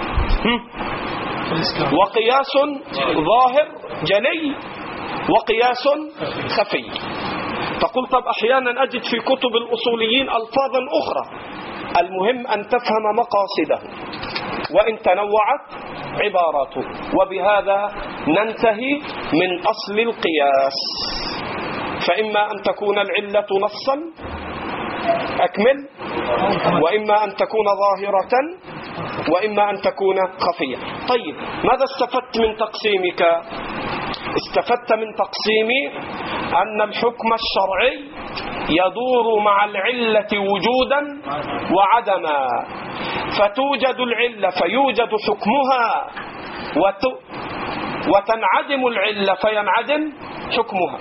وقياس ظاهر جلي، وقياس خفي. تقول طب أحيانا أجد في كتب الأصوليين ألفاظا أخرى، المهم أن تفهم مقاصده وإن تنوعت عباراته. وبهذا ننتهي من أصل القياس، فإما أن تكون العلة نصا أكمل، وإما أن تكون ظاهرة، وإما أن تكون خفية. طيب ماذا استفدت من تقسيمك؟ استفدت من تقسيمي أن الحكم الشرعي يدور مع العلة وجودا وعدما، فتوجد العلة فيوجد حكمها، وتنعدم العلة فينعدم حكمها.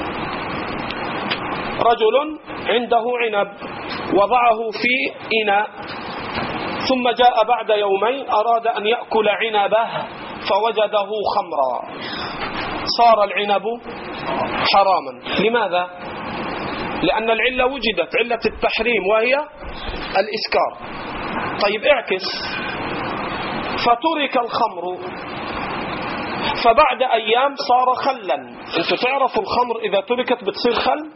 رجل عنده عنب وضعه في إناء، ثم جاء بعد يومين أراد أن يأكل عنبه فوجده خمرا، صار العنب حراما. لماذا؟ لأن العلة وجدت، علة التحريم، وهي الإسكار. طيب اعكس، فترك الخمر فبعد أيام صار خلا. أنتوا تعرفوا الخمر إذا تركت بتصير خل؟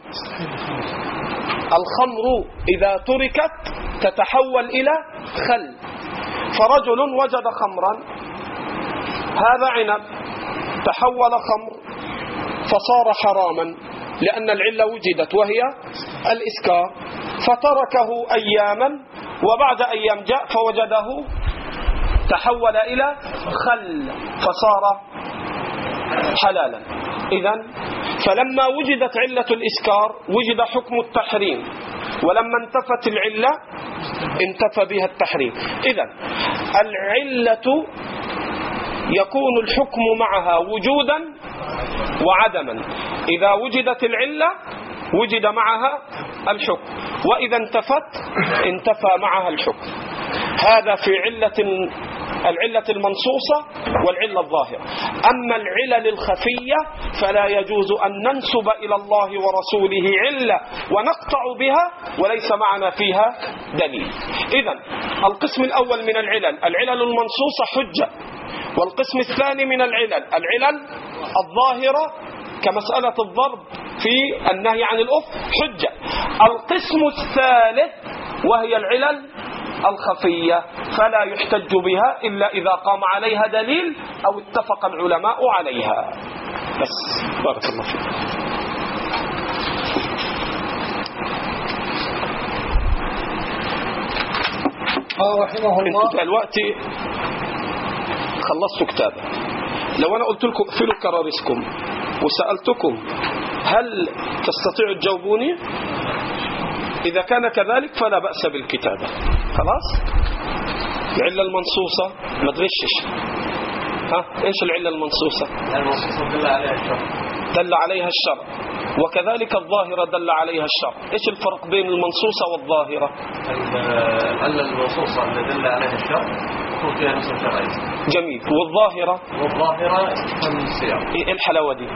الخمر إذا تركت تتحول إلى خل. فرجل وجد خمرا، هذا عنب تحول خمر فصار حراما لأن العلة وجدت وهي الإسكار، فتركه أياما، وبعد أيام جاء فوجده تحول إلى خل فصار حلالا. إذن فلما وجدت علة الإسكار وجد حكم التحريم، ولما انتفت العلة انتفى بها التحريم. إذن العلة يكون الحكم معها وجودا وعدما، إذا وجدت العلة وجد معها الحكم، وإذا انتفت انتفى معها الحكم. هذا في العلة المنصوصة والعلة الظاهرة. أما العلل الخفية فلا يجوز أن ننسب إلى الله ورسوله علة ونقطع بها وليس معنا فيها دليل. إذن القسم الأول من العلل المنصوصة حجة، والقسم الثاني من العلل الظاهرة كمسألة الضرب في النهي عن الأف حجة. القسم الثالث وهي العلل الخفية فلا يحتج بها إلا إذا قام عليها دليل أو اتفق العلماء عليها. بس بارك الله فيك. رحمه الله. انتوا دلوقتي خلصتوا كتابة. لو أنا قلت لكم اقفلوا كرارسكم وسألتكم هل تستطيعوا تجاوبوني؟ إذا كان كذلك فلا بأس بالكتابة. خلاص؟ العلة المنصوصة ما تغشش. إيش العلة المنصوصة؟ المنصوصة دل عليها الشرع. دل عليها الشرع. وكذلك الظاهرة دل عليها الشرع. إيش الفرق بين المنصوصة والظاهرة؟ العلة المنصوصة اللي دل عليها الشرع يكون فيها نص شرعي. جميل. والظاهرة تكون السياق. إيه الحلاوة دي؟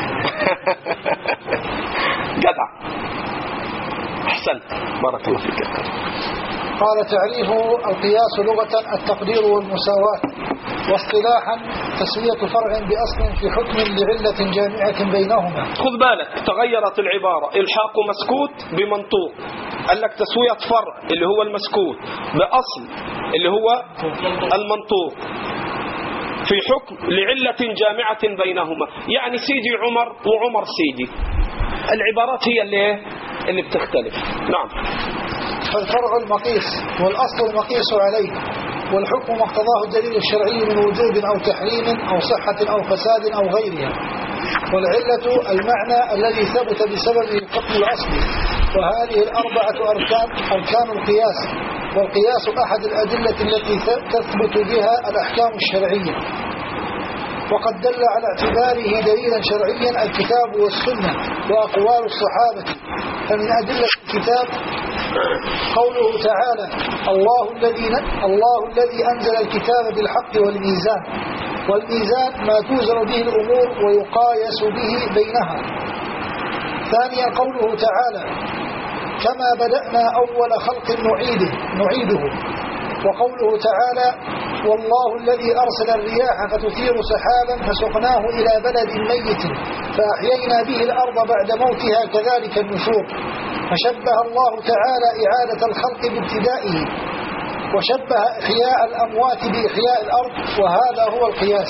جدع. أحسنت بارك الله فيك. قال تعريفه القياس لغة التقدير والمساواة، واصطلاحا تسوية فرع بأصل في حكم لعلة جامعة بينهما. خذ بالك تغيرت العبارة، الحاق مسكوت بمنطوق. قال لك تسوية فرع اللي هو المسكوت بأصل اللي هو المنطوق في حكم لعلة جامعة بينهما. يعني سيدي عمر وعمر سيدي، العبارات هي اللي بتختلف. نعم. فالفرع المقيس والأصل المقيس عليه، والحكم ما اقتضاه الدليل الشرعي من وجوب أو تحريم أو صحة أو فساد أو غيرها. والعلة المعنى الذي ثبت بسببه الحكم الأصلي. وهذه الأربعة أركان القياس، والقياس أحد الأدلة التي تثبت بها الأحكام الشرعية. وقد دل على اعتباره دليلا شرعيا الكتاب والسنة وأقوال الصحابة. فمن أدلة الكتاب قوله تعالى الله الذي أنزل الكتاب بالحق والميزان. والميزان ما توزن به الأمور ويقايس به بينها. ثانيا قوله تعالى كما بدأنا أول خلق نعيده. وقوله تعالى والله الذي أرسل الرياح فتثير سحابا فسقناه إلى بلد ميت فأحيينا به الأرض بعد موتها كذلك النشور. فشبه الله تعالى إعادة الخلق بابتدائه، وشبه إحياء الأموات بإحياء الأرض، وهذا هو القياس.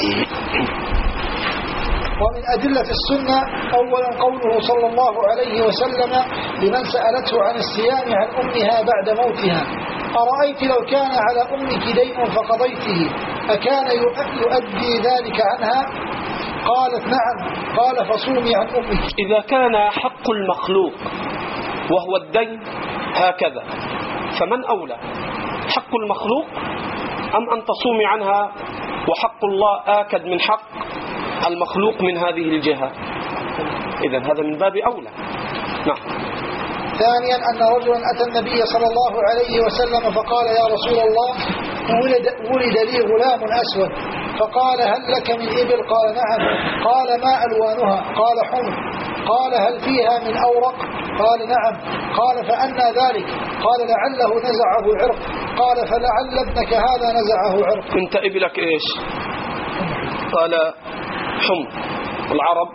ومن أدلة السنة أولا قوله صلى الله عليه وسلم لمن سألته عن الصيام عن أمها بعد موتها أرأيت لو كان على أمك دين فقضيته أكان يؤدي ذلك عنها؟ قالت نعم. قال فصومي عن أمك. إذا كان حق المخلوق وهو الدين هكذا فمن أولى، حق المخلوق أم أن تصومي عنها وحق الله آكد من حق المخلوق من هذه الجهة؟ إذن هذا من باب أولى. نعم. ثانيا أن رجلا أتى النبي صلى الله عليه وسلم فقال يا رسول الله ولد لي غلام أسود، فقال هل لك من إبل؟ قال نعم. قال ما ألوانها؟ قال حمر. قال هل فيها من أورق؟ قال نعم. قال فأنى ذلك؟ قال لعله نزعه عرق. قال فلعل ابنك هذا نزعه عرق. انت إبلك إيش؟ قال حمر. العرب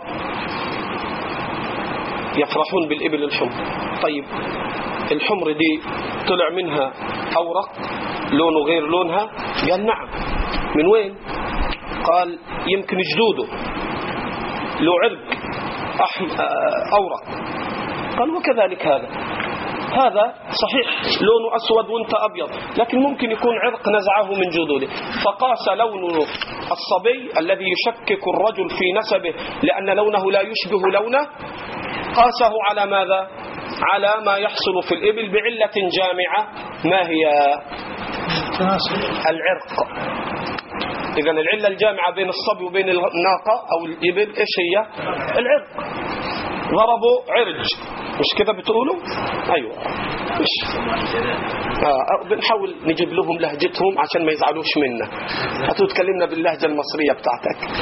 يفرحون بالإبل الحمر. طيب الحمر دي طلع منها أورق لونه غير لونها؟ قال نعم. من وين؟ قال يمكن جدوده له عرق أورق. قال وكذلك هذا صحيح لونه أسود وانت أبيض، لكن ممكن يكون عرق نزعه من جدوده. فقاس لون الصبي الذي يشكك الرجل في نسبه لأن لونه لا يشبه لونه، قاسه على ماذا؟ على ما يحصل في الإبل بعلة جامعة. ما هي؟ العرق. إذن العلة الجامعة بين الصبي وبين الناقة أو الإبل إيش هي؟ العرق. ضربوا عرج، مش كده بتقولوا؟ أيوة. مش بنحاول نجيب لهم لهجتهم عشان ما يزعلوش منا. هتو تكلمنا باللهجة المصرية بتاعتك.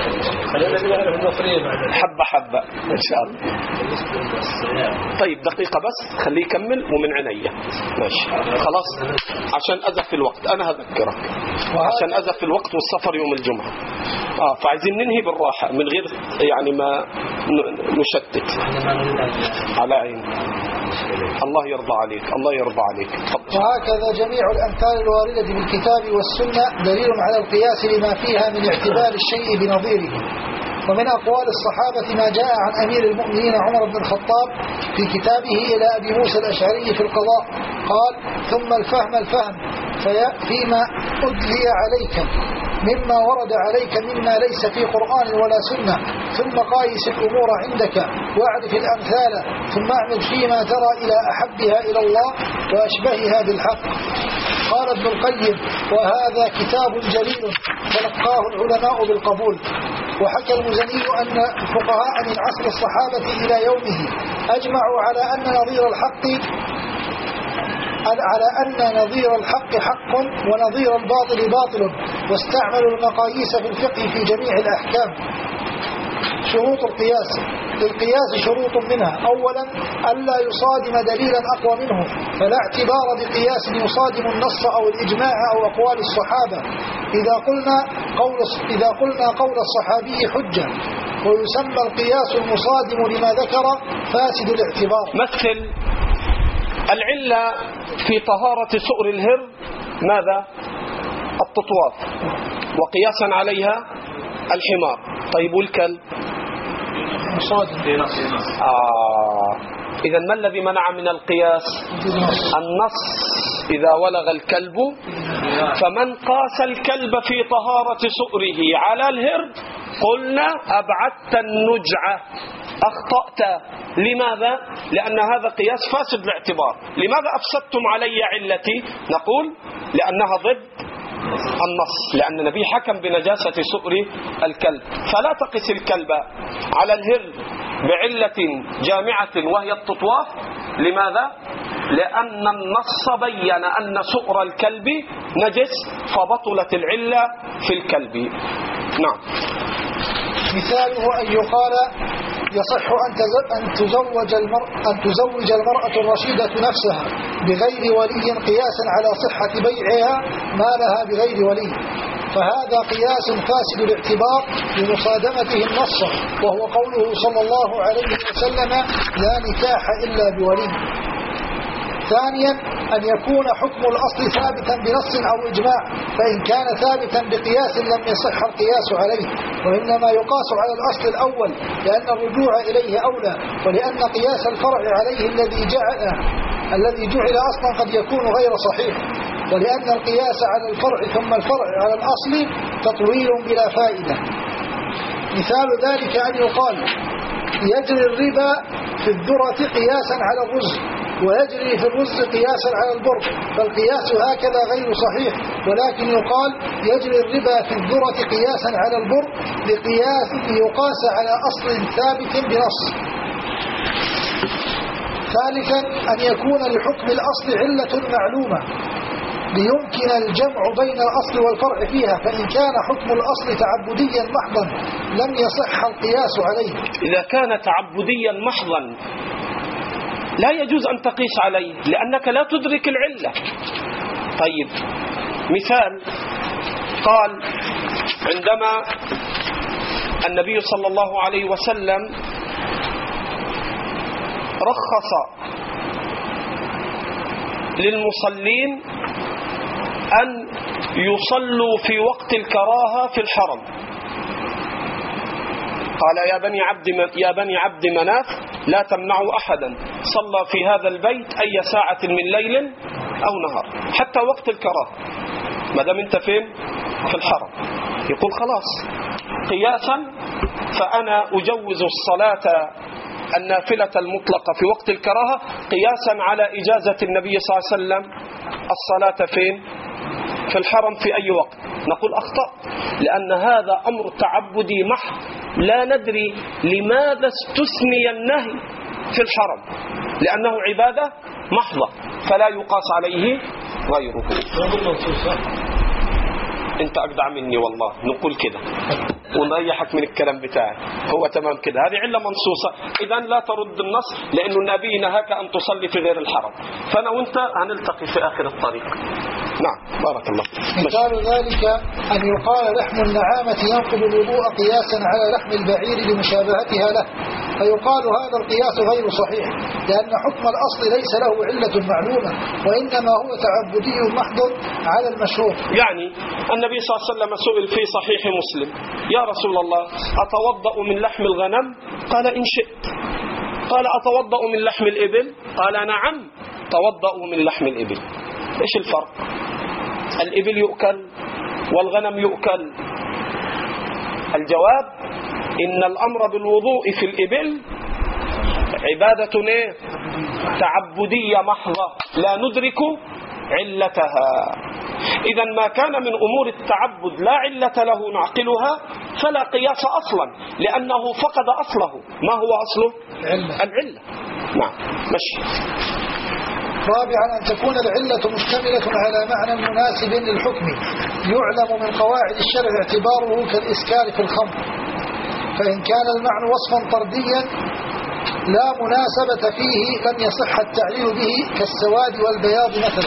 حبة حبة إن شاء الله. طيب دقيقة بس خليه يكمل ومن عينيا. ماشي خلاص عشان أزف الوقت. أنا هذكرك عشان أزف الوقت والسفر يوم الجمعة. فعايزين ننهي بالراحة من غير يعني ما نشتت. على عين الله يرضى عليك، الله يرضى عليك. وهكذا جميع الأمثال الواردة بالكتاب والسنة دليل على القياس لما فيها من اعتبار الشيء بنظيره. ومن أقوال الصحابة ما جاء عن أمير المؤمنين عمر بن الخطاب في كتابه إلى أبي موسى الأشعري في القضاء قال: ثم الفهم فيما أدلي عليك مما ورد عليك مما ليس في قرآن ولا سنة، ثم قايس الأمور عندك واعرف الأمثال، ثم اعمل فيما ترى إلى أحبها إلى الله وأشبهها بالحق. قال ابن القيم: وهذا كتاب جليل تلقاه العلماء بالقبول. وحكى المزني أن الفقهاء من عصر الصحابة إلى يومه أجمعوا على أن نظير الحق حق ونظير الباطل باطل، واستعملوا المقاييس في الفقه في جميع الأحكام. شروط القياس: للقياس شروط منها: أولا ألا يصادم دليلا أقوى منه، فلا اعتبار بقياس يصادم النص أو الإجماع أو أقوال الصحابة إذا قلنا قول الصحابي حجة. ويسمى القياس المصادم لما ذكر فاسد الاعتبار. مثل العلة في طهارة سؤر الهر ماذا؟ التطواف، وقياسا عليها الحمار. طيب والكلب؟ إذا ما الذي منع من القياس؟ النص: إذا ولغ الكلب. فمن قاس الكلب في طهارة سؤره على الهر قلنا أبعدت النجعة، أخطأت. لماذا؟ لأن هذا قياس فاسد الاعتبار. لماذا أفسدتم علي علتي؟ نقول لأنها ضد النص، لأن النبي حكم بنجاسة سؤر الكلب. فلا تقس الكلب على الهر بعلة جامعة وهي التطواف. لماذا؟ لأن النص بين أن سؤر الكلب نجس، فبطلت العلة في الكلب. نعم. مثاله أن يقال: يصح أن تزوج المرأة الرشيدة نفسها بغير ولي قياسا على صحة بيعها مالها بغير ولي، فهذا قياس فاسد الاعتبار لمصادمته النص، وهو قوله صلى الله عليه وسلم: لا نكاح إلا بولي. ثانيا أن يكون حكم الأصل ثابتا بنص أو إجماع، فإن كان ثابتا بقياس لم يصح القياس عليه، وإنما يقاس على الأصل الأول لأن الرجوع إليه أولى، ولأن قياس الفرع عليه الذي جعل أصلا قد يكون غير صحيح، ولأن القياس على الفرع ثم الفرع على الأصل تطويل بلا فائدة. مثال ذلك أن يقال: يجري الربا في الذرة قياسا على الرز، ويجري في الرز قياسا على البر، فالقياس هكذا غير صحيح، ولكن يقال يجري الربا في الذرة قياسا على البر ليقاس على أصل ثابت بنص. ثالثا أن يكون لحكم الأصل علة معلومة ليمكن الجمع بين الأصل والفرع فيها، فإن كان حكم الأصل تعبديا محضا لم يصح القياس عليه. إذا كان تعبديا محضا لا يجوز أن تقيس عليه لأنك لا تدرك العلة. طيب مثال: قال عندما النبي صلى الله عليه وسلم رخص للمصلين أن يصلوا في وقت الكراهة في الحرم، قال: يا بني عبد مناف لا تمنعوا أحدا صلى في هذا البيت أي ساعة من ليل أو نهار حتى وقت الكراهة، ما دام أنت فين؟ في الحرم. يقول خلاص قياسا فأنا أجوز الصلاة النافلة المطلقة في وقت الكراهة قياسا على إجازة النبي صلى الله عليه وسلم الصلاة فين؟ في الحرم في أي وقت. نقول أخطأ، لأن هذا أمر تعبدي محض، لا ندري لماذا استثني النهي في الحرم، لأنه عبادة محضة فلا يقاس عليه غيره. انت أجدع مني والله، نقول كده ونريحك من الكلام بتاعي، هو تمام كده، هذه علة منصوصة. إذن لا ترد النص، لأن النبي نهاك أن تصلي في غير الحرم، فأنا وانت هنلتقي في آخر الطريق. نعم. بارك الله. مثال ذلك أن يقال لحم النعامة ينقض الوضوء قياسا على لحم البعير لمشابهتها له، فيقال هذا القياس غير صحيح، لأن حكم الأصل ليس له علة معلومة، وإنما هو تعبدي محض على المشهور. يعني النبي صلى الله عليه وسلم سئل في صحيح مسلم: يا رسول الله أتوضأ من لحم الغنم؟ قال: إن شئت. قال: أتوضأ من لحم الإبل؟ قال: نعم توضأوا من لحم الإبل. إيش الفرق؟ الإبل يؤكل والغنم يؤكل. الجواب: إن الأمر بالوضوء في الإبل عبادة تعبدية محضة لا ندرك علتها. إذا ما كان من أمور التعبد لا علة له نعقلها فلا قياس أصلا، لأنه فقد أصله. ما هو أصله؟ العلة. نعم مشي. رابعا أن تكون العلة مشتملة على معنى مناسب للحكم يعلم من قواعد الشرع اعتباره كالإسكار في الخمر، فإن كان المعنى وصفا طرديا لا مناسبة فيه لم يصح التعليل به كالسواد والبياض مثلا.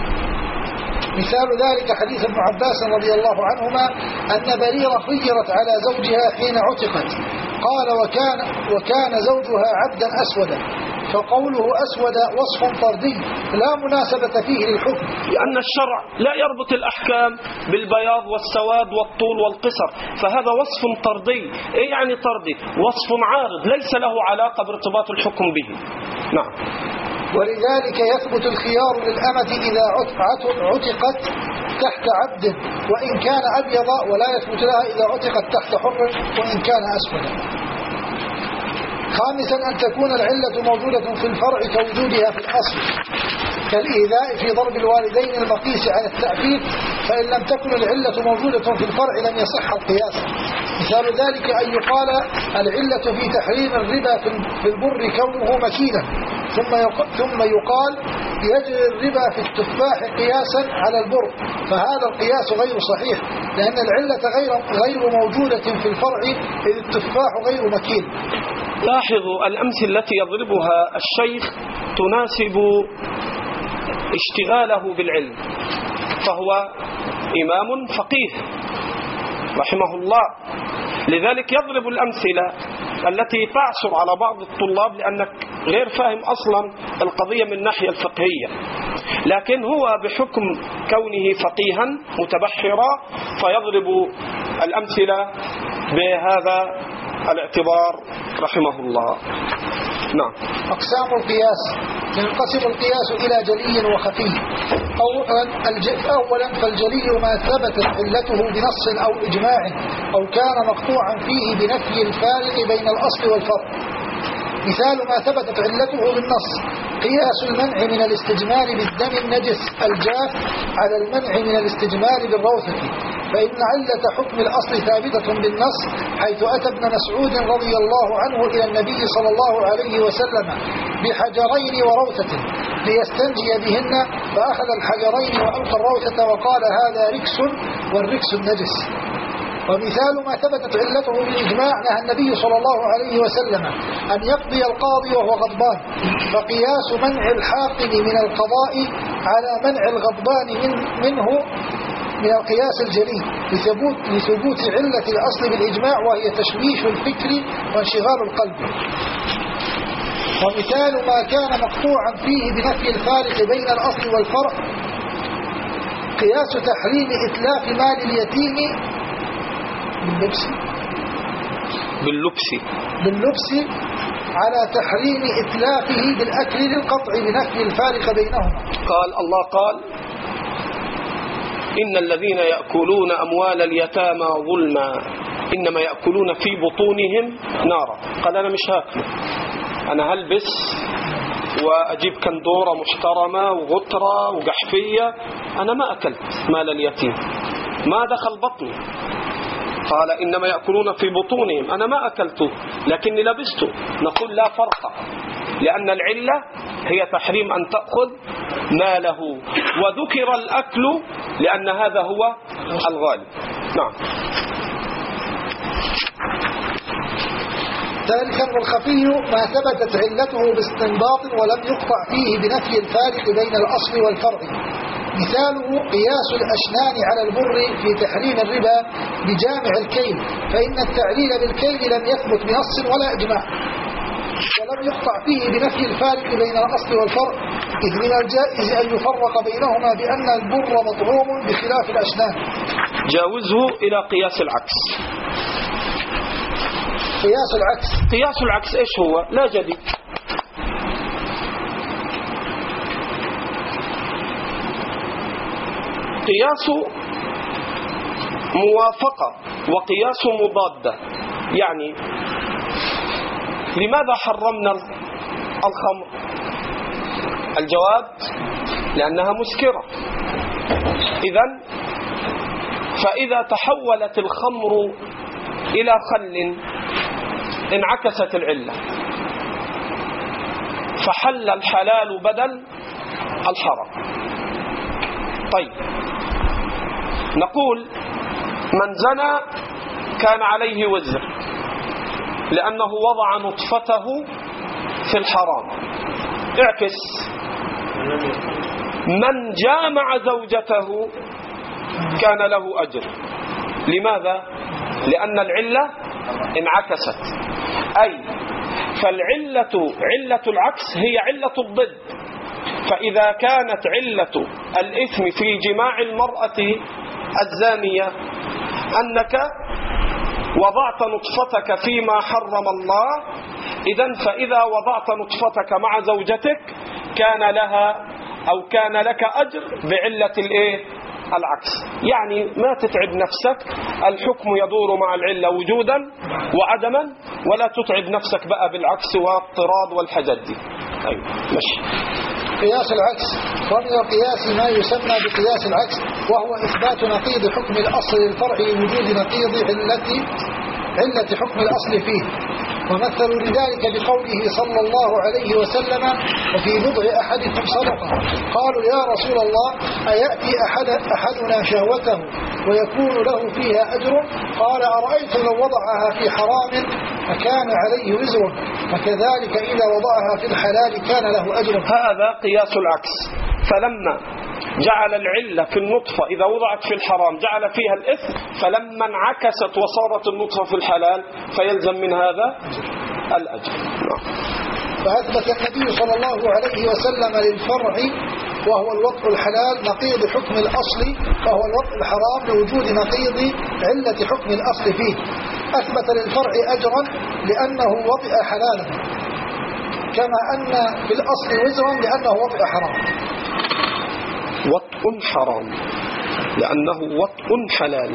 مثال ذلك حديث ابن عباس رضي الله عنهما أن بريرة خيرت على زوجها حين عتقت، قال: وكان زوجها عبدا أسودا، فقوله أسود وصف طردي لا مناسبة فيه للحكم، لأن الشرع لا يربط الأحكام بالبياض والسواد والطول والقصر، فهذا وصف طردي. إيه يعني طردي؟ وصف عارض ليس له علاقة بارتباط الحكم به. نعم. ولذلك يثبت الخيار للأمة إذا عتقت تحت عبد وإن كان أبيض، ولا يثبت لها إذا عتقت تحت حر وإن كان أسودا. خامسا أن تكون العلة موجودة في الفرع كوجودها في الأصل، كالإيذاء في ضرب الوالدين المقيس على التأكيد، فإن لم تكن العلة موجودة في الفرع لم يصح القياس. مثال ذلك أن يقال العلة في تحريم الربا في البر كونه مكينا، ثم يقال يجري الربا في التفاح قياسا على البر، فهذا القياس غير صحيح، لأن العلة غير موجودة في الفرع إذ التفاح غير مكين. لاحظوا الأمثلة التي يضربها الشيخ تناسب اشتغاله بالعلم، فهو إمام فقيه رحمه الله، لذلك يضرب الأمثلة التي تعصر على بعض الطلاب لأنك غير فاهم أصلا القضية من الناحية الفقهية، لكن هو بحكم كونه فقيها متبحرا فيضرب الأمثلة بهذا الاعتبار رحمه الله. نعم. أقسام القياس: ينقسم القياس إلى جلي وخفي. أولا فالجلي ما ثبتت علته بنص أو إجماع أو كان مقطوعا فيه بنفي الفارق بين الأصل والفرق. مثال ما ثبتت علته بالنص: قياس المنع من الاستجمار بالدم النجس الجاف على المنع من الاستجمار بالروثة، فإن علة حكم الأصل ثابتة بالنص، حيث أتى ابن مسعود رضي الله عنه إلى النبي صلى الله عليه وسلم بحجرين وروثة ليستنجي بهن، فأخذ الحجرين وألقى الروثة وقال: هذا ركس والركس النجس. ومثال ما ثبتت علته بالإجماع نهى النبي صلى الله عليه وسلم أن يقضي القاضي وهو غضبان، فقياس منع الحاكم من القضاء على منع الغضبان منه من القياس الجلي لثبوت علة الأصل بالإجماع، وهي تشويش الفكر وانشغال القلب. ومثال ما كان مقطوعا فيه بنفي الفارق بين الأصل والفرع قياس تحريم إتلاف مال اليتيم باللبس على تحريم إتلافه بالأكل للقطع بنفي الفارق بينهما. قال الله قال: إن الذين يأكلون أموال اليتامى ظلما إنما يأكلون في بطونهم نارا. قال: أنا مش هاكله، أنا هلبس وأجيب كندورة محترمة وغترة وقحفية، أنا ما أكلت مال اليتيم، ما دخل بطني. قال: إنما يأكلون في بطونهم، أنا ما أكلته لكني لبسته. نقول: لا فرق، لأن العلة هي تحريم أن تأخذ ماله، وذكر الأكل لأن هذا هو الغالب. نعم. ثالثا والخفي ما ثبتت علته باستنباط ولم يقطع فيه بنفي الفارق بين الأصل والفرع، مثاله قياس الأشنان على البر في تحريم الربا بجامع الكيل، فإن التعليل بالكيل لم يثبت بنص ولا إجماع، ولم يقطع فيه بنفي الفارق بين الأصل والفرع، إذ من الجائز أن يفرق بينهما بأن البر مطعوم بخلاف الأشنان. جاوزه إلى قياس العكس. قياس العكس إيش هو؟ لا جديد. قياس موافقة وقياس مضادة. يعني لماذا حرمنا الخمر؟ الجواب لأنها مسكرة. فإذا تحولت الخمر إلى خل انعكست العلة، فحل الحلال بدل الحرام. طيب، نقول من زنى كان عليه وزر لأنه وضع نطفته في الحرام. اعكس، من جامع زوجته كان له أجر. لماذا؟ لأن العلة انعكست. أي علة العكس هي علة الضد. فإذا كانت علة الإثم في جماع المرأة الزانية أنك وضعت نطفتك فيما حرم الله، فإذا وضعت نطفتك مع زوجتك كان لك أجر بعلة العكس. يعني ما تتعب نفسك، الحكم يدور مع العلة وجودا وعدما، ولا تتعب نفسك بقى بالعكس والطراد والحاجات دي. أيوة ماشي. قياس العكس، ومن القياس ما يسمى بقياس العكس، وهو إثبات نقيض حكم الأصل للفرع لوجود نقيض علة حكم الأصل فيه. ومثلوا لذلك بقوله صلى الله عليه وسلم: وفي بضع أحدكم صدقة. قالوا: يا رسول الله، أيأتي أحدنا شهوته ويكون له فيها أجر؟ قال: أرأيت لو وضعها في حرام فكان عليه وزر، فكذلك إذا وضعها في الحلال كان له أجر. هذا قياس العكس. فلما جعل العلة في النطفة إذا وضعت في الحرام جعل فيها الإثم، فلما انعكست وصارت النطفة في الحلال فيلزم من هذا الأجر. فأثبت النبي صلى الله عليه وسلم للفرع وهو الوضع الحلال نقيض حكم الأصل وهو الوضع الحرام لوجود نقيض علة حكم الأصل فيه. أثبت للفرع أجرا لأنه وضع حلالا، كما أن في الأصل وزرا لأنه وضع حرام. وطء حرام لأنه وطء حلال.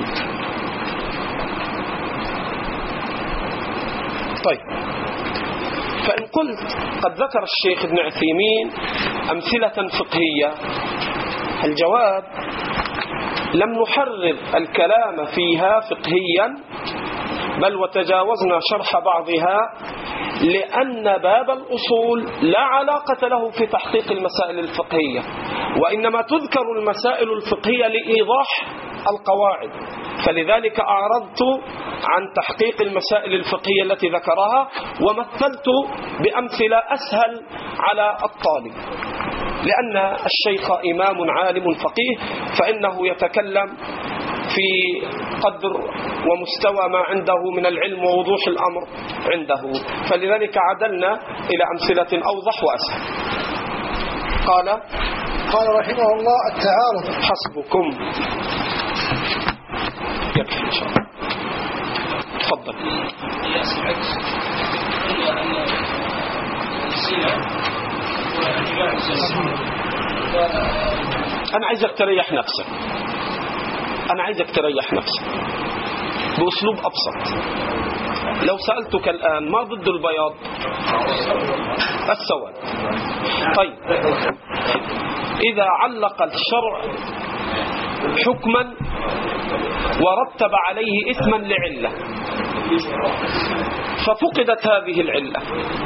طيب، فإن قلت قد ذكر الشيخ ابن عثيمين أمثلة فقهية، الجواب: لم نحرر الكلام فيها فقهيا، بل وتجاوزنا شرح بعضها، لأن باب الأصول لا علاقة له في تحقيق المسائل الفقهية، وإنما تذكر المسائل الفقهية لإيضاح القواعد. فلذلك أعرضت عن تحقيق المسائل الفقهية التي ذكرها، ومثلت بأمثلة أسهل على الطالب، لأن الشيخ إمام عالم فقيه، فإنه يتكلم في قدر ومستوى ما عنده من العلم ووضوح الأمر عنده، فلذلك عدلنا إلى أمثلة أوضح وأسهل. قال رحمه الله: التعارض. حسبكم، يكفي إن شاء الله. تفضل. قياس العكس قلنا أن الزنا واتباع الزنا. أنا عايزك تريح نفسك بأسلوب أبسط. لو سألتك الآن ما ضد البياض؟ السواد. طيب، إذا علق الشرع حكما ورتب عليه إثما لعلة، ففقدت هذه العلة،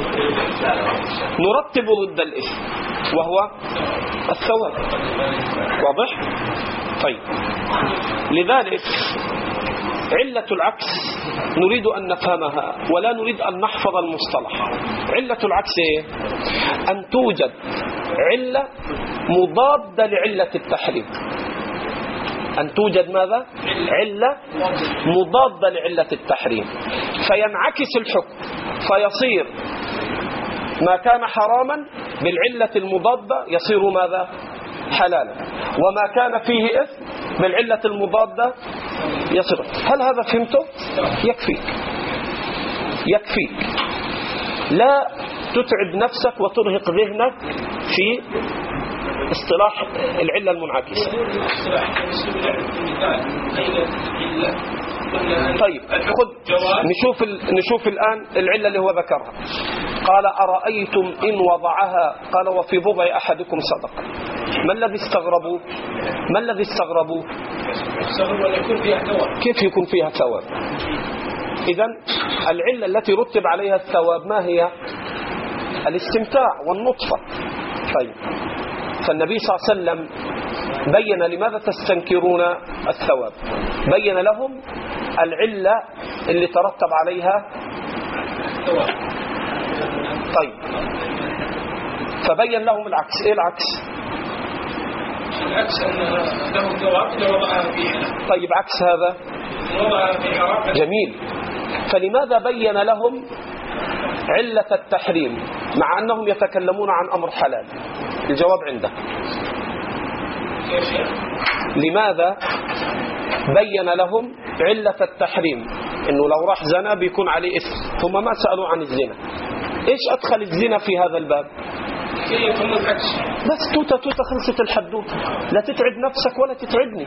نرتب ضد الإثم وهو الثواب. واضح؟ طيب، لذلك علة العكس نريد أن نفهمها ولا نريد أن نحفظ المصطلح. علة العكس أن توجد علة مضادة لعلة التحريم، أن توجد ماذا؟ علة مضادة لعلة التحريم، فينعكس الحكم فيصير ما كان حراما بالعلة المضادة يصير ماذا؟ حلالا، وما كان فيه إثم بالعلة المضادة يصير. هل هذا فهمته؟ يكفيك. لا تتعب نفسك وترهق ذهنك في اصطلاح العلة المنعكسة. طيب نشوف الآن العلة اللي هو ذكرها. قال أرأيتم إن وضعها، قال وفي بضع أحدكم صدقة. ما الذي استغربوا؟ كيف يكون فيها ثواب؟ إذن العلة التي رتب عليها الثواب ما هي؟ الاستمتاع والنطفة. طيب، فالنبي صلى الله عليه وسلم بين لماذا تستنكرون الثواب، بين لهم العلة اللي ترتب عليها الثواب. طيب، فبين لهم العكس. ايه العكس؟ العكس أن له ثواب إذا وضعها في حرام. طيب، عكس هذا وضعها في حرام. جميل. فلماذا بين لهم علة التحريم مع أنهم يتكلمون عن أمر حلال؟ الجواب عنده. لماذا بين لهم علة التحريم؟ إنه لو راح زنا بيكون عليه إثم، ثم ما سألوا عن الزنا. إيش أدخل الزنا في هذا الباب؟ بس توتا خلصت الحدوثة، لا تتعب نفسك ولا تتعبني.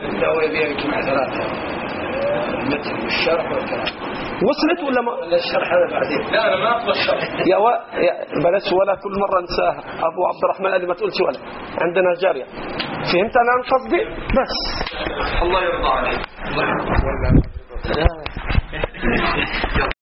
الشرح والكلام وصلت ولا ما؟ الشرح هذا بعدين. لا أنا ما أطلع الشرح. يا بلاش ولا كل مرة نساها. أبو عبد الرحمن قال لي ما تقولش ولا. عندنا جارية. فهمت أنا عن قصدي؟ بس الله يرضى عليك.